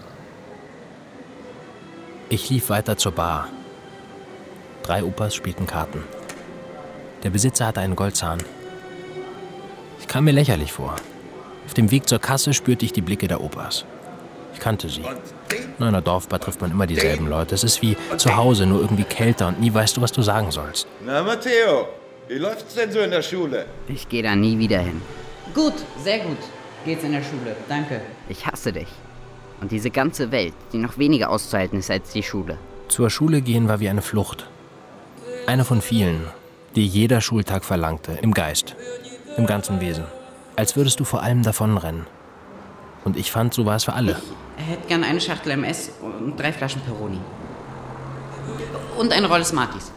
[SPEAKER 5] Ich lief weiter zur Bar. 3 Opas spielten Karten. Der Besitzer hatte einen Goldzahn. Ich kam mir lächerlich vor. Auf dem Weg zur Kasse spürte ich die Blicke der Opas. Ich kannte sie. In einer Dorfbar trifft man immer dieselben Leute. Es ist wie zu Hause, nur irgendwie kälter und nie weißt du, was du sagen sollst.
[SPEAKER 13] Na, Matteo, wie läuft's denn so in der Schule?
[SPEAKER 4] Ich gehe da nie wieder hin. Gut, sehr gut. Geht's in der Schule. Danke. Ich hasse dich. Und diese ganze Welt, die noch weniger auszuhalten ist als die Schule.
[SPEAKER 5] Zur Schule gehen war wie eine Flucht. Eine von vielen, die jeder Schultag verlangte. Im Geist. Im ganzen Wesen. Als würdest du vor allem davonrennen. Und ich fand, so war es für alle.
[SPEAKER 4] Ich hätte gern eine Schachtel MS und 3 Flaschen Peroni. Und eine Rolle Smarties.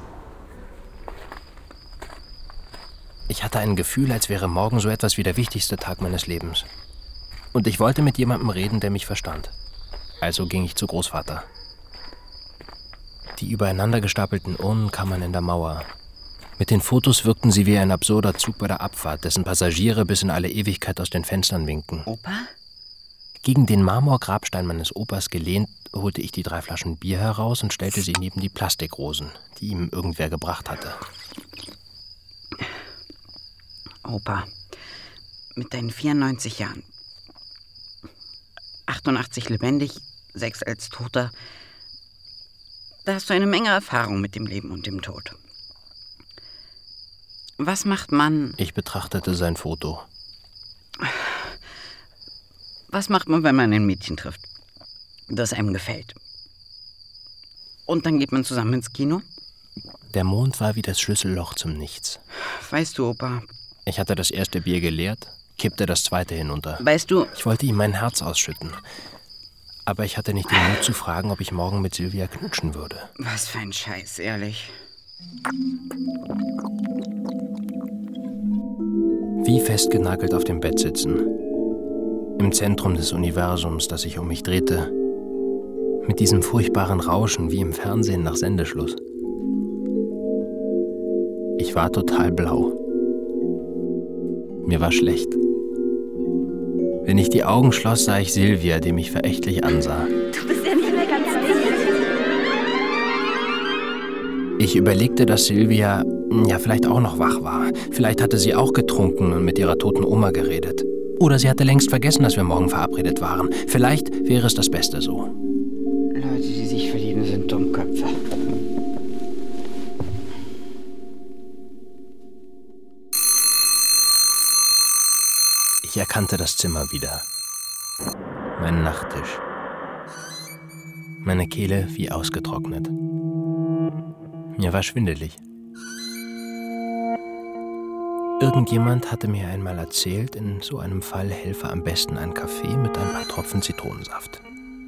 [SPEAKER 5] Ich hatte ein Gefühl, als wäre morgen so etwas wie der wichtigste Tag meines Lebens. Und ich wollte mit jemandem reden, der mich verstand. Also ging ich zu Großvater. Die übereinander gestapelten Urnenkammern in der Mauer. Mit den Fotos wirkten sie wie ein absurder Zug bei der Abfahrt, dessen Passagiere bis in alle Ewigkeit aus den Fenstern winken.
[SPEAKER 4] Opa?
[SPEAKER 5] Gegen den Marmorgrabstein meines Opas gelehnt, holte ich die 3 Flaschen Bier heraus und stellte sie neben die Plastikrosen, die ihm irgendwer gebracht hatte.
[SPEAKER 4] Opa, mit deinen 94 Jahren. 88 lebendig, 6 als Toter. Da hast du eine Menge Erfahrung mit dem Leben und dem Tod. Was macht man...
[SPEAKER 5] Ich betrachtete sein Foto.
[SPEAKER 4] Was macht man, wenn man ein Mädchen trifft, das einem gefällt? Und dann geht man zusammen ins Kino?
[SPEAKER 5] Der Mond war wie das Schlüsselloch zum Nichts.
[SPEAKER 4] Weißt du, Opa...
[SPEAKER 5] Ich hatte das erste Bier geleert, kippte das zweite hinunter.
[SPEAKER 4] Weißt du...
[SPEAKER 5] Ich wollte ihm mein Herz ausschütten. Aber ich hatte nicht den Mut zu fragen, ob ich morgen mit Silvia knutschen würde.
[SPEAKER 4] Was für ein Scheiß, ehrlich.
[SPEAKER 5] Wie festgenagelt auf dem Bett sitzen. Im Zentrum des Universums, das sich um mich drehte. Mit diesem furchtbaren Rauschen wie im Fernsehen nach Sendeschluss. Ich war total blau. Mir war schlecht. Wenn ich die Augen schloss, sah ich Silvia, die mich verächtlich ansah.
[SPEAKER 18] Du bist ja nicht mehr ganz dicht.
[SPEAKER 5] Ich überlegte, dass Silvia ja vielleicht auch noch wach war. Vielleicht hatte sie auch getrunken und mit ihrer toten Oma geredet. Oder sie hatte längst vergessen, dass wir morgen verabredet waren. Vielleicht wäre es das Beste so.
[SPEAKER 4] Leute, die sich verlieben, sind Dummköpfe.
[SPEAKER 5] Ich erkannte das Zimmer wieder. Mein Nachttisch. Meine Kehle wie ausgetrocknet. Mir war schwindelig. Irgendjemand hatte mir einmal erzählt, in so einem Fall helfe am besten ein Kaffee mit ein paar Tropfen Zitronensaft.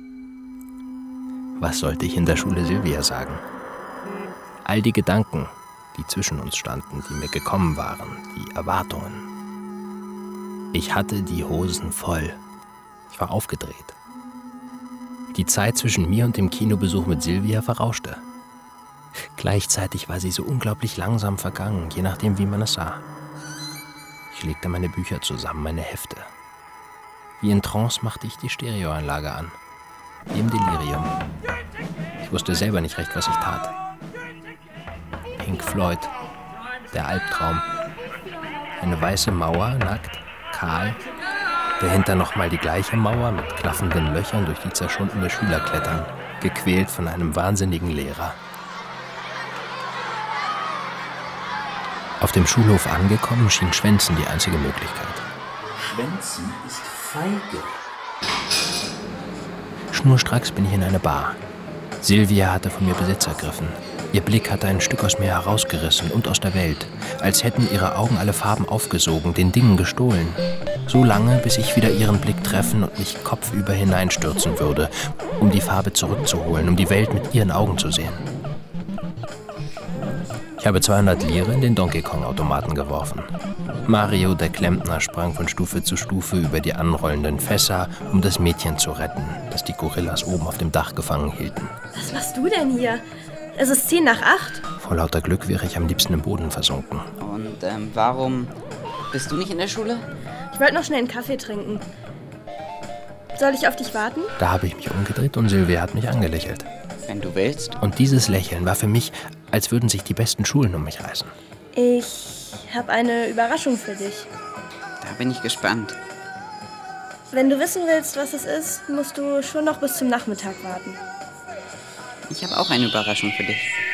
[SPEAKER 5] Was sollte ich in der Schule Silvia sagen? All die Gedanken, die zwischen uns standen, die mir gekommen waren, die Erwartungen. Ich hatte die Hosen voll. Ich war aufgedreht. Die Zeit zwischen mir und dem Kinobesuch mit Silvia verrauschte. Gleichzeitig war sie so unglaublich langsam vergangen, je nachdem, wie man es sah. Ich legte meine Bücher zusammen, meine Hefte. Wie in Trance machte ich die Stereoanlage an. Wie im Delirium. Ich wusste selber nicht recht, was ich tat. Pink Floyd, der Albtraum. Eine weiße Mauer, nackt, kahl. Dahinter nochmal die gleiche Mauer mit klaffenden Löchern, durch die zerschundene Schüler klettern, gequält von einem wahnsinnigen Lehrer. Auf dem Schulhof angekommen, schien Schwänzen die einzige Möglichkeit.
[SPEAKER 19] Schwänzen ist feige.
[SPEAKER 5] Schnurstracks bin ich in eine Bar. Silvia hatte von mir Besitz ergriffen. Ihr Blick hatte ein Stück aus mir herausgerissen und aus der Welt, als hätten ihre Augen alle Farben aufgesogen, den Dingen gestohlen. So lange, bis ich wieder ihren Blick treffen und mich kopfüber hineinstürzen würde, um die Farbe zurückzuholen, um die Welt mit ihren Augen zu sehen. Ich habe 200 Lire in den Donkey Kong-Automaten geworfen. Mario, der Klempner, sprang von Stufe zu Stufe über die anrollenden Fässer, um das Mädchen zu retten, das die Gorillas oben auf dem Dach gefangen hielten.
[SPEAKER 18] Was machst du denn hier? Es ist 7:50.
[SPEAKER 5] Vor lauter Glück wäre ich am liebsten im Boden versunken.
[SPEAKER 4] Und warum bist du nicht in der Schule?
[SPEAKER 18] Ich wollte noch schnell einen Kaffee trinken. Soll ich auf dich warten?
[SPEAKER 5] Da habe ich mich umgedreht und Silvia hat mich angelächelt.
[SPEAKER 4] Wenn du willst.
[SPEAKER 5] Und dieses Lächeln war für mich, als würden sich die besten Schulen um mich reißen.
[SPEAKER 18] Ich habe eine Überraschung für dich.
[SPEAKER 4] Da bin ich gespannt.
[SPEAKER 18] Wenn du wissen willst, was es ist, musst du schon noch bis zum Nachmittag warten.
[SPEAKER 4] Ich habe auch eine Überraschung für dich.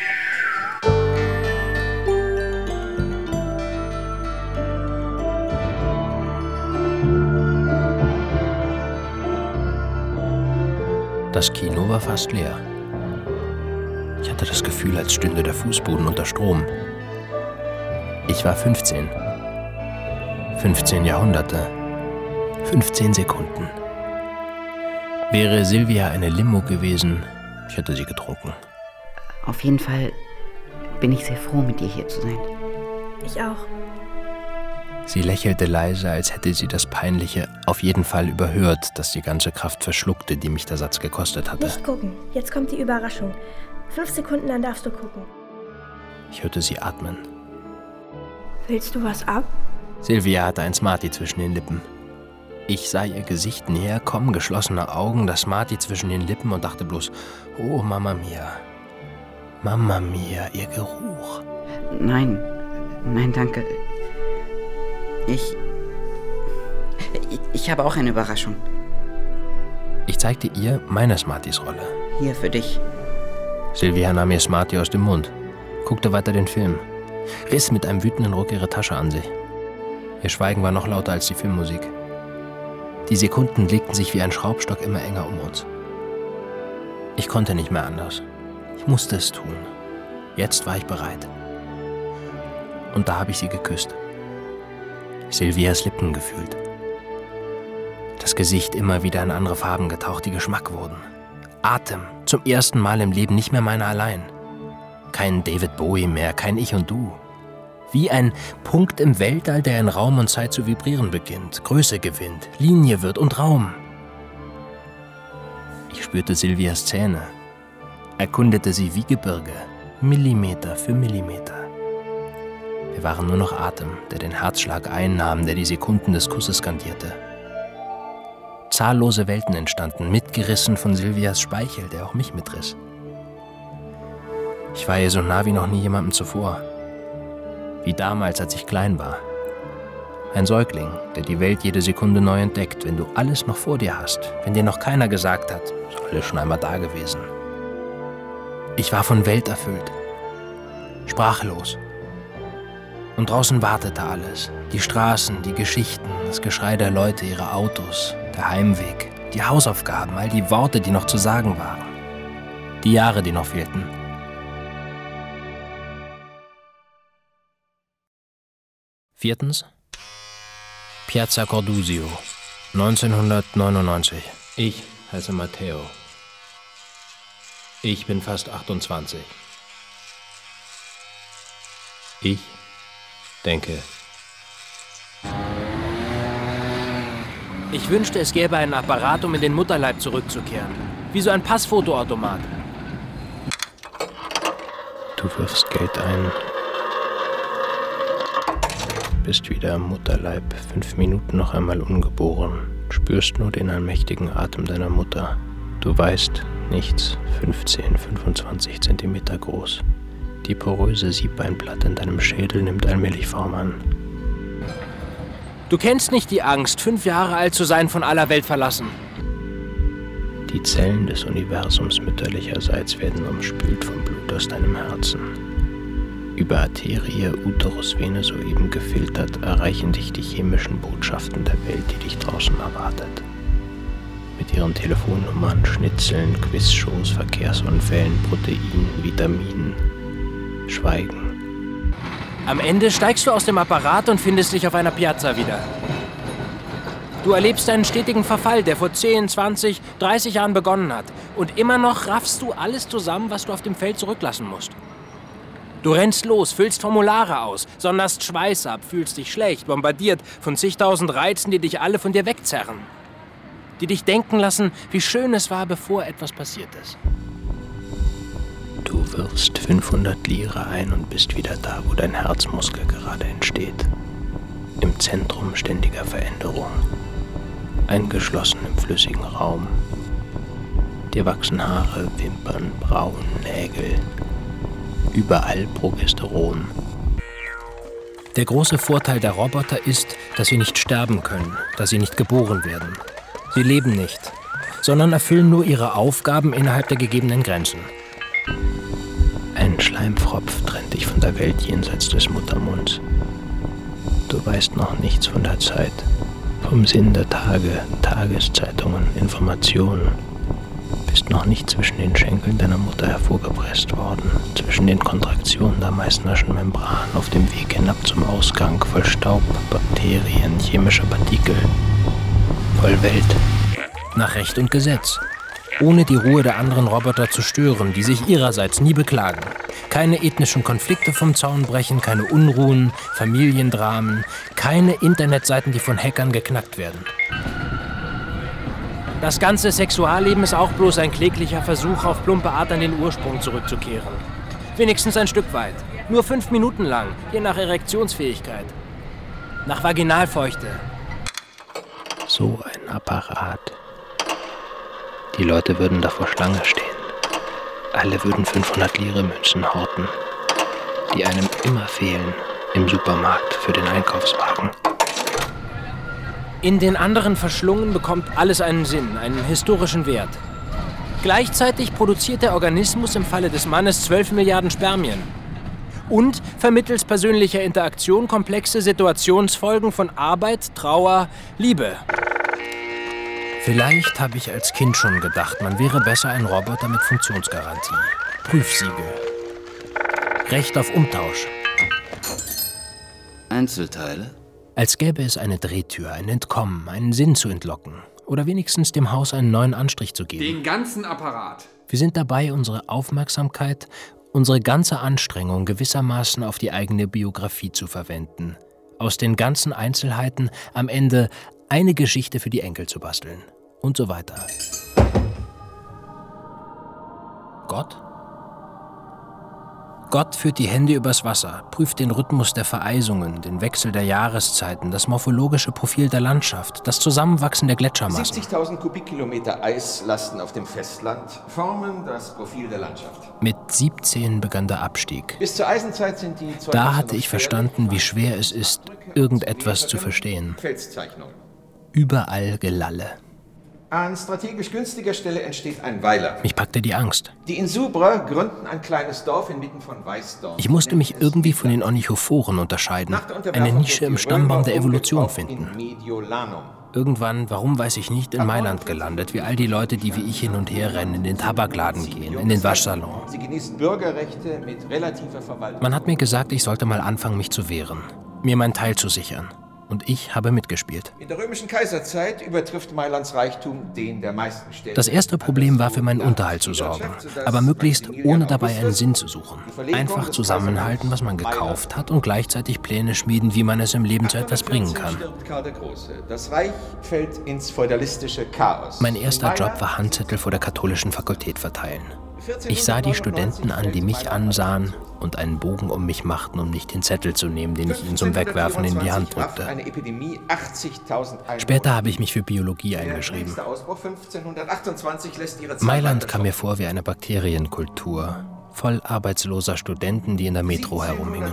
[SPEAKER 5] Das Kino war fast leer. Ich hatte das Gefühl, als stünde der Fußboden unter Strom. Ich war 15. 15 Jahrhunderte. 15 Sekunden. Wäre Silvia eine Limo gewesen, ich hätte sie getrunken.
[SPEAKER 4] Auf jeden Fall bin ich sehr froh, mit dir hier zu sein.
[SPEAKER 18] Ich auch.
[SPEAKER 5] Sie lächelte leise, als hätte sie das Peinliche auf jeden Fall überhört, das die ganze Kraft verschluckte, die mich der Satz gekostet hatte.
[SPEAKER 18] Nicht gucken. Jetzt kommt die Überraschung. 5 Sekunden, dann darfst du gucken.
[SPEAKER 5] Ich hörte sie atmen.
[SPEAKER 18] Willst du was ab?
[SPEAKER 5] Silvia hatte ein Smarty zwischen den Lippen. Ich sah ihr Gesicht näher kommen, geschlossene Augen, das Smarty zwischen den Lippen und dachte bloß, oh Mama Mia. Mama Mia, ihr Geruch.
[SPEAKER 4] Nein, danke. Ich habe auch eine Überraschung.
[SPEAKER 5] Ich zeigte ihr meine Smarties-Rolle.
[SPEAKER 4] Hier für dich.
[SPEAKER 5] Silvia nahm ihr Smartie aus dem Mund, guckte weiter den Film, riss mit einem wütenden Ruck ihre Tasche an sich. Ihr Schweigen war noch lauter als die Filmmusik. Die Sekunden legten sich wie ein Schraubstock immer enger um uns. Ich konnte nicht mehr anders. Ich musste es tun. Jetzt war ich bereit. Und da habe ich sie geküsst. Silvias Lippen gefühlt. Das Gesicht immer wieder in andere Farben getaucht, die Geschmack wurden. Atem, zum ersten Mal im Leben nicht mehr meiner allein. Kein David Bowie mehr, kein Ich und Du. Wie ein Punkt im Weltall, der in Raum und Zeit zu vibrieren beginnt, Größe gewinnt, Linie wird und Raum. Ich spürte Silvias Zähne, erkundete sie wie Gebirge, Millimeter für Millimeter. Wir waren nur noch Atem, der den Herzschlag einnahm, der die Sekunden des Kusses skandierte. Zahllose Welten entstanden, mitgerissen von Silvias Speichel, der auch mich mitriss. Ich war ihr so nah wie noch nie jemandem zuvor. Wie damals, als ich klein war. Ein Säugling, der die Welt jede Sekunde neu entdeckt, wenn du alles noch vor dir hast, wenn dir noch keiner gesagt hat, ist alles schon einmal da gewesen. Ich war von Welt erfüllt, sprachlos. Und draußen wartete alles, die Straßen, die Geschichten, das Geschrei der Leute, ihre Autos, der Heimweg, die Hausaufgaben, all die Worte, die noch zu sagen waren, die Jahre, die noch fehlten. Viertens, Piazza Cordusio, 1999. Ich heiße Matteo. Ich bin fast 28. Ich denke. Ich wünschte, es gäbe einen Apparat, um in den Mutterleib zurückzukehren. Wie so ein Passfotoautomat. Du wirfst Geld ein. Bist wieder im Mutterleib, 5 Minuten noch einmal ungeboren, spürst nur den allmächtigen Atem deiner Mutter. Du weißt nichts, 15, 25 Zentimeter groß. Die poröse Siebbeinplatte in deinem Schädel nimmt allmählich Form an. Du kennst nicht die Angst, 5 Jahre alt zu sein, von aller Welt verlassen. Die Zellen des Universums mütterlicherseits werden umspült vom Blut aus deinem Herzen. Über Arterie, Uterusvene soeben gefiltert, erreichen dich die chemischen Botschaften der Welt, die dich draußen erwartet. Mit ihren Telefonnummern, Schnitzeln, Quizshows, Verkehrsunfällen, Proteinen, Vitaminen, Schweigen. Am Ende steigst du aus dem Apparat und findest dich auf einer Piazza wieder. Du erlebst einen stetigen Verfall, der vor 10, 20, 30 Jahren begonnen hat. Und immer noch raffst du alles zusammen, was du auf dem Feld zurücklassen musst. Du rennst los, füllst Formulare aus, sonderst Schweiß ab, fühlst dich schlecht, bombardiert von zigtausend Reizen, die dich alle von dir wegzerren. Die dich denken lassen, wie schön es war, bevor etwas passiert ist. Du wirfst 500 Lire ein und bist wieder da, wo dein Herzmuskel gerade entsteht. Im Zentrum ständiger Veränderung. Eingeschlossen im flüssigen Raum. Dir wachsen Haare, Wimpern, Brauen, Nägel. Überall Progesteron. Der große Vorteil der Roboter ist, dass sie nicht sterben können, dass sie nicht geboren werden. Sie leben nicht, sondern erfüllen nur ihre Aufgaben innerhalb der gegebenen Grenzen. Ein Schleimfropf trennt dich von der Welt jenseits des Muttermunds. Du weißt noch nichts von der Zeit, vom Sinn der Tage, Tageszeitungen, Informationen. Bist noch nicht zwischen den Schenkeln deiner Mutter hervorgepresst worden, zwischen den Kontraktionen der Meissner'schen Membran auf dem Weg hinab zum Ausgang, voll Staub, Bakterien, chemischer Partikel, voll Welt. Nach Recht und Gesetz. Ohne die Ruhe der anderen Roboter zu stören, die sich ihrerseits nie beklagen. Keine ethnischen Konflikte vom Zaun brechen, keine Unruhen, Familiendramen, keine Internetseiten, die von Hackern geknackt werden. Das ganze Sexualleben ist auch bloß ein kläglicher Versuch, auf plumpe Art an den Ursprung zurückzukehren. Wenigstens ein Stück weit. Nur 5 Minuten lang, je nach Erektionsfähigkeit. Nach Vaginalfeuchte. So ein Apparat. Die Leute würden da vor Schlange stehen. Alle würden 500 Lire-Münzen horten, die einem immer fehlen im Supermarkt für den Einkaufswagen. In den anderen verschlungen bekommt alles einen Sinn, einen historischen Wert. Gleichzeitig produziert der Organismus im Falle des Mannes 12 Milliarden Spermien. Und vermittels persönlicher Interaktion komplexe Situationsfolgen von Arbeit, Trauer, Liebe. Vielleicht habe ich als Kind schon gedacht, man wäre besser ein Roboter mit Funktionsgarantie. Prüfsiegel. Recht auf Umtausch.
[SPEAKER 19] Einzelteile?
[SPEAKER 5] Als gäbe es eine Drehtür, ein Entkommen, einen Sinn zu entlocken. Oder wenigstens dem Haus einen neuen Anstrich zu geben.
[SPEAKER 20] Den ganzen Apparat.
[SPEAKER 5] Wir sind dabei, unsere Aufmerksamkeit, unsere ganze Anstrengung gewissermaßen auf die eigene Biografie zu verwenden. Aus den ganzen Einzelheiten am Ende eine Geschichte für die Enkel zu basteln. Und so weiter. Gott? Gott führt die Hände übers Wasser, prüft den Rhythmus der Vereisungen, den Wechsel der Jahreszeiten, das morphologische Profil der Landschaft, das Zusammenwachsen der Gletschermassen.
[SPEAKER 13] 70.000 Kubikkilometer Eis lasten auf dem Festland formen das Profil der Landschaft.
[SPEAKER 5] Mit 17 begann der Abstieg.
[SPEAKER 13] Bis zur Eisenzeit sind die
[SPEAKER 5] Da hatte ich verstanden, wie schwer es ist, irgendetwas zu verstehen.
[SPEAKER 13] Felszeichnungen.
[SPEAKER 5] Überall Gelalle.
[SPEAKER 13] An strategisch günstiger Stelle entsteht ein Weiler.
[SPEAKER 5] Mich packte die Angst.
[SPEAKER 13] Die Insubrer gründen ein kleines Dorf inmitten von Weißdorf.
[SPEAKER 5] Ich musste mich irgendwie von den Ornithophoren unterscheiden, eine Nische im Stammbaum der Evolution finden. Irgendwann, warum weiß ich nicht, in Mailand gelandet, wie all die Leute, die wie ich hin und her rennen, in den Tabakladen gehen, in den Waschsalon.
[SPEAKER 13] Sie genießen Bürgerrechte mit relativer Verwaltung.
[SPEAKER 5] Man hat mir gesagt, ich sollte mal anfangen, mich zu wehren, mir meinen Teil zu sichern. Und ich habe mitgespielt.
[SPEAKER 13] In der römischen Kaiserzeit übertrifft Mailands Reichtum den der meisten Städte.
[SPEAKER 5] Das erste Problem war, für meinen Unterhalt zu sorgen, aber möglichst ohne dabei einen Sinn zu suchen. Einfach zusammenhalten, was man gekauft hat und gleichzeitig Pläne schmieden, wie man es im Leben zu etwas bringen kann.
[SPEAKER 13] Das Reich fällt ins feudalistische Chaos.
[SPEAKER 5] Mein erster Job war Handzettel vor der katholischen Fakultät verteilen. Ich sah die Studenten an, die mich ansahen und einen Bogen um mich machten, um nicht den Zettel zu nehmen, den ich ihnen zum Wegwerfen in die Hand drückte. Später habe ich mich für Biologie eingeschrieben. Mailand kam mir vor wie eine Bakterienkultur. Voll arbeitsloser Studenten, die in der Metro herumhingen.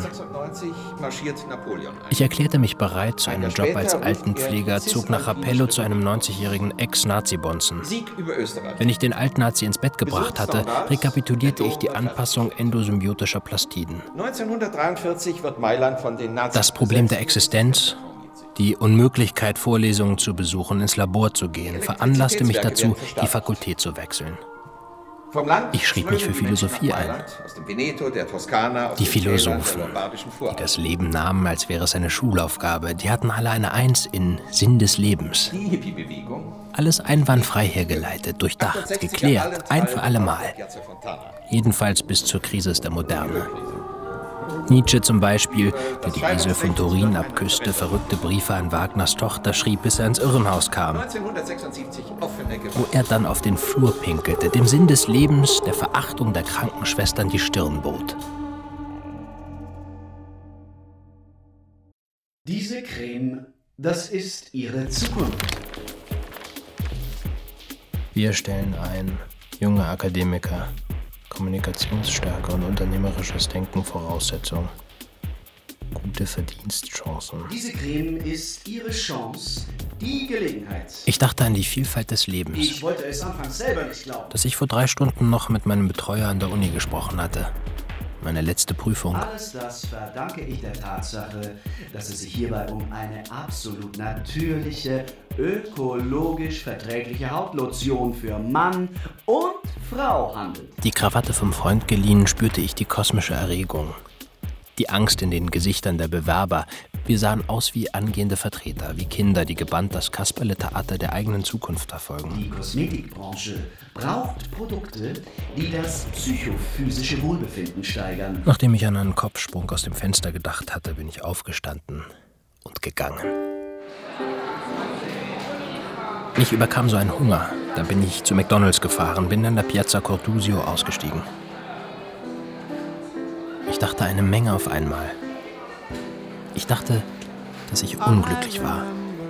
[SPEAKER 5] Ich erklärte mich bereit zu einem Job als Altenpfleger, zog nach Rapello zu einem 90-jährigen Ex-Nazi-Bonzen. Wenn ich den Altnazi ins Bett gebracht hatte, rekapitulierte ich die Anpassung endosymbiotischer Plastiden.
[SPEAKER 13] 1943 wird Mailand von den Nazis.
[SPEAKER 5] Das Problem der Existenz, die Unmöglichkeit, Vorlesungen zu besuchen, ins Labor zu gehen, veranlasste mich dazu, die Fakultät zu wechseln. Ich schrieb mich für Philosophie ein. Die Philosophen, die das Leben nahmen, als wäre es eine Schulaufgabe, die hatten alle eine Eins in Sinn des Lebens. Alles einwandfrei hergeleitet, durchdacht, geklärt, ein für alle Mal. Jedenfalls bis zur Krise der Moderne. Nietzsche zum Beispiel, der die Isel von Turin abküsste, verrückte Briefe an Wagners Tochter schrieb, bis er ins Irrenhaus kam, wo er dann auf den Flur pinkelte, dem Sinn des Lebens, der Verachtung der Krankenschwestern die Stirn bot.
[SPEAKER 21] Diese Creme, das ist Ihre Zukunft.
[SPEAKER 5] Wir stellen ein, junge Akademiker. Kommunikationsstärke und unternehmerisches Denken Voraussetzung. Gute Verdienstchancen.
[SPEAKER 21] Diese Creme ist Ihre Chance, die Gelegenheit.
[SPEAKER 5] Ich dachte an die Vielfalt des Lebens.
[SPEAKER 21] Ich wollte es anfangs selber nicht glauben.
[SPEAKER 5] Dass ich vor 3 Stunden noch mit meinem Betreuer an der Uni gesprochen hatte. Meine letzte Prüfung.
[SPEAKER 21] Alles das verdanke ich der Tatsache, dass es sich hierbei um eine absolut natürliche, ökologisch verträgliche Hautlotion für Mann und Frau handelt.
[SPEAKER 5] Die Krawatte vom Freund geliehen, spürte ich die kosmische Erregung. Die Angst in den Gesichtern der Bewerber. Wir sahen aus wie angehende Vertreter, wie Kinder, die gebannt das Kasperle-Theater der eigenen Zukunft verfolgen.
[SPEAKER 21] Die Kosmetikbranche braucht Produkte, die das psychophysische Wohlbefinden steigern.
[SPEAKER 5] Nachdem ich an einen Kopfsprung aus dem Fenster gedacht hatte, bin ich aufgestanden und gegangen. Mich überkam so ein Hunger. Da bin ich zu McDonald's gefahren, bin an der Piazza Cortusio ausgestiegen. Ich dachte eine Menge auf einmal. Ich dachte, dass ich unglücklich war.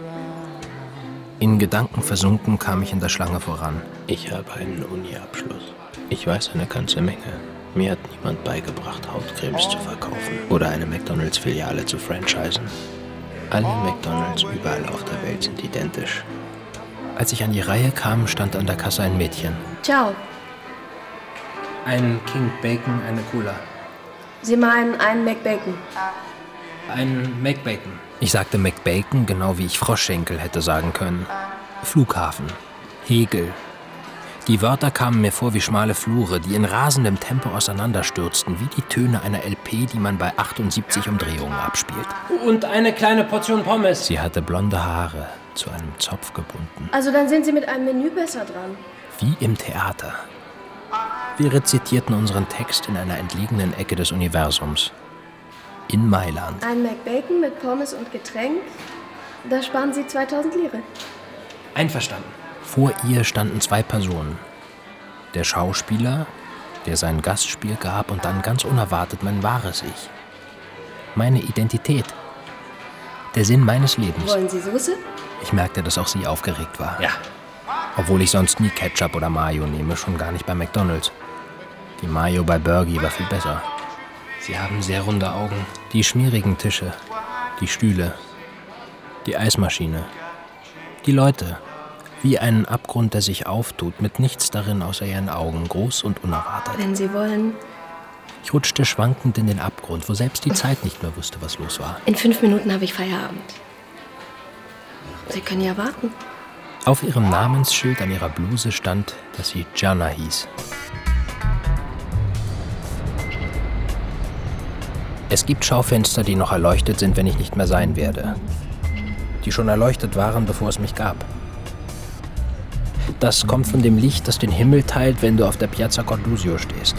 [SPEAKER 5] In Gedanken versunken kam ich in der Schlange voran. Ich habe einen Uni-Abschluss. Ich weiß eine ganze Menge. Mir hat niemand beigebracht, Hautcremes zu verkaufen oder eine McDonald's-Filiale zu franchisen. Alle McDonalds überall auf der Welt sind identisch. Als ich an die Reihe kam, stand an der Kasse ein Mädchen.
[SPEAKER 18] Ciao.
[SPEAKER 5] Ein King Bacon, eine Cola.
[SPEAKER 18] Sie meinen einen McBacon?
[SPEAKER 5] Ein McBacon. Ich sagte McBacon, genau wie ich Froschschenkel hätte sagen können. Flughafen. Hegel. Die Wörter kamen mir vor wie schmale Flure, die in rasendem Tempo auseinanderstürzten, wie die Töne einer LP, die man bei 78 Umdrehungen abspielt.
[SPEAKER 10] Und eine kleine Portion Pommes.
[SPEAKER 5] Sie hatte blonde Haare, zu einem Zopf gebunden.
[SPEAKER 18] Also dann sind Sie mit einem Menü besser dran.
[SPEAKER 5] Wie im Theater. Wir rezitierten unseren Text in einer entlegenen Ecke des Universums. In Mailand.
[SPEAKER 18] Ein McBacon mit Pommes und Getränk, da sparen Sie 2000 Lire.
[SPEAKER 10] Einverstanden.
[SPEAKER 5] Vor ihr standen 2 Personen. Der Schauspieler, der sein Gastspiel gab und dann ganz unerwartet mein wahres Ich. Meine Identität. Der Sinn meines Lebens.
[SPEAKER 18] Wollen Sie Soße?
[SPEAKER 5] Ich merkte, dass auch sie aufgeregt war.
[SPEAKER 10] Ja.
[SPEAKER 5] Obwohl ich sonst nie Ketchup oder Mayo nehme, schon gar nicht bei McDonald's. Die Mayo bei Burgie war viel besser. Sie haben sehr runde Augen. Die schmierigen Tische, die Stühle, die Eismaschine, die Leute. Wie einen Abgrund, der sich auftut, mit nichts darin außer ihren Augen, groß und unerwartet.
[SPEAKER 18] Wenn Sie wollen.
[SPEAKER 5] Ich rutschte schwankend in den Abgrund, wo selbst die Zeit nicht mehr wusste, was los war.
[SPEAKER 18] In 5 Minuten habe ich Feierabend. Sie können ja warten.
[SPEAKER 5] Auf ihrem Namensschild an ihrer Bluse stand, dass sie Gianna hieß. Es gibt Schaufenster, die noch erleuchtet sind, wenn ich nicht mehr sein werde. Die schon erleuchtet waren, bevor es mich gab. Das kommt von dem Licht, das den Himmel teilt, wenn du auf der Piazza Cordusio stehst.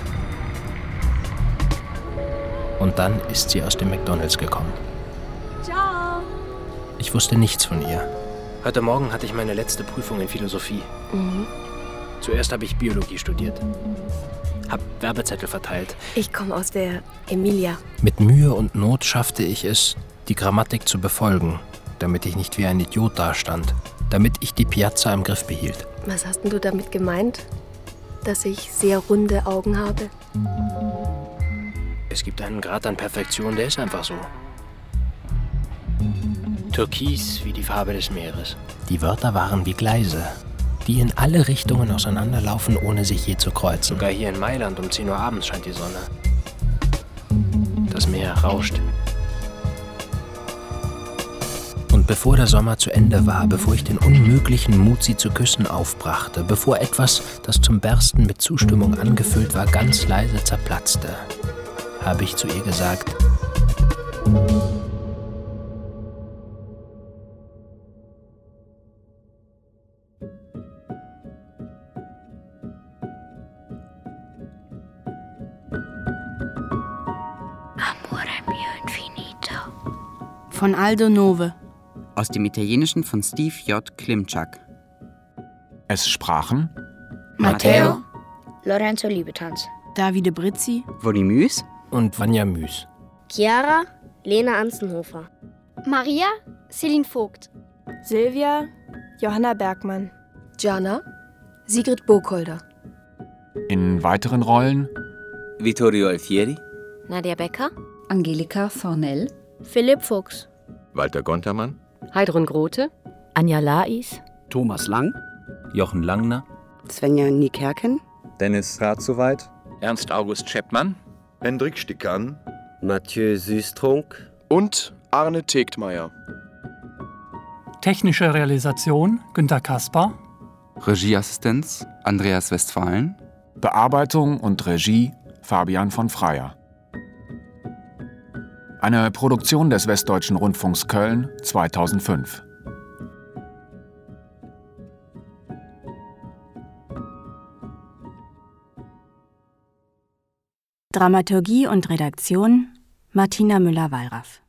[SPEAKER 5] Und dann ist sie aus dem McDonald's gekommen.
[SPEAKER 18] Ciao.
[SPEAKER 5] Ich wusste nichts von ihr. Heute Morgen hatte ich meine letzte Prüfung in Philosophie. Zuerst habe ich Biologie studiert. Hab Werbezettel verteilt.
[SPEAKER 18] Ich komme aus der Emilia.
[SPEAKER 5] Mit Mühe und Not schaffte ich es, die Grammatik zu befolgen, damit ich nicht wie ein Idiot dastand, damit ich die Piazza im Griff behielt.
[SPEAKER 18] Was hast denn du damit gemeint? Dass ich sehr runde Augen habe?
[SPEAKER 5] Es gibt einen Grad an Perfektion, der ist einfach so. Türkis wie die Farbe des Meeres. Die Wörter waren wie Gleise, die in alle Richtungen auseinanderlaufen, ohne sich je zu kreuzen. Sogar hier in Mailand um 10 Uhr abends scheint die Sonne. Das Meer rauscht. Und bevor der Sommer zu Ende war, bevor ich den unmöglichen Mut, sie zu küssen, aufbrachte, bevor etwas, das zum Bersten mit Zustimmung angefüllt war, ganz leise zerplatzte, habe ich zu ihr gesagt:
[SPEAKER 6] Amore mio infinito.
[SPEAKER 3] Von Aldo Nove.
[SPEAKER 4] Aus dem Italienischen von Steve J. Klimczak.
[SPEAKER 20] Es sprachen
[SPEAKER 3] Matteo,
[SPEAKER 6] Lorenzo Liebetanz,
[SPEAKER 3] Davide Brizzi,
[SPEAKER 4] Wonny Müs
[SPEAKER 5] und Vanja Müs.
[SPEAKER 11] Chiara, Lena Anzenhofer.
[SPEAKER 22] Maria, Celine Vogt.
[SPEAKER 18] Silvia, Johanna Bergmann. Gianna, Sigrid Burkholder.
[SPEAKER 20] in weiteren Rollen
[SPEAKER 12] Vittorio Alfieri,
[SPEAKER 17] Nadia Becker,
[SPEAKER 14] Angelika Fornell,
[SPEAKER 11] Philipp Fuchs.
[SPEAKER 23] Walter Gontermann,
[SPEAKER 17] Heidrun Grote, Anja Lais,
[SPEAKER 12] Thomas Lang,
[SPEAKER 24] Jochen Langner,
[SPEAKER 15] Svenja Niekerken,
[SPEAKER 23] Dennis Ratzoweit,
[SPEAKER 24] Ernst August Scheppmann,
[SPEAKER 25] Hendrik Stickan,
[SPEAKER 12] Mathieu Süstrunk
[SPEAKER 25] und Arne Tegtmeier.
[SPEAKER 26] Technische Realisation Günter Kasper.
[SPEAKER 27] Regieassistenz Andreas Westphalen.
[SPEAKER 20] Bearbeitung und Regie Fabian von Freyer. Eine Produktion des Westdeutschen Rundfunks Köln 2005.
[SPEAKER 28] Dramaturgie und Redaktion Martina Müller-Wallraff.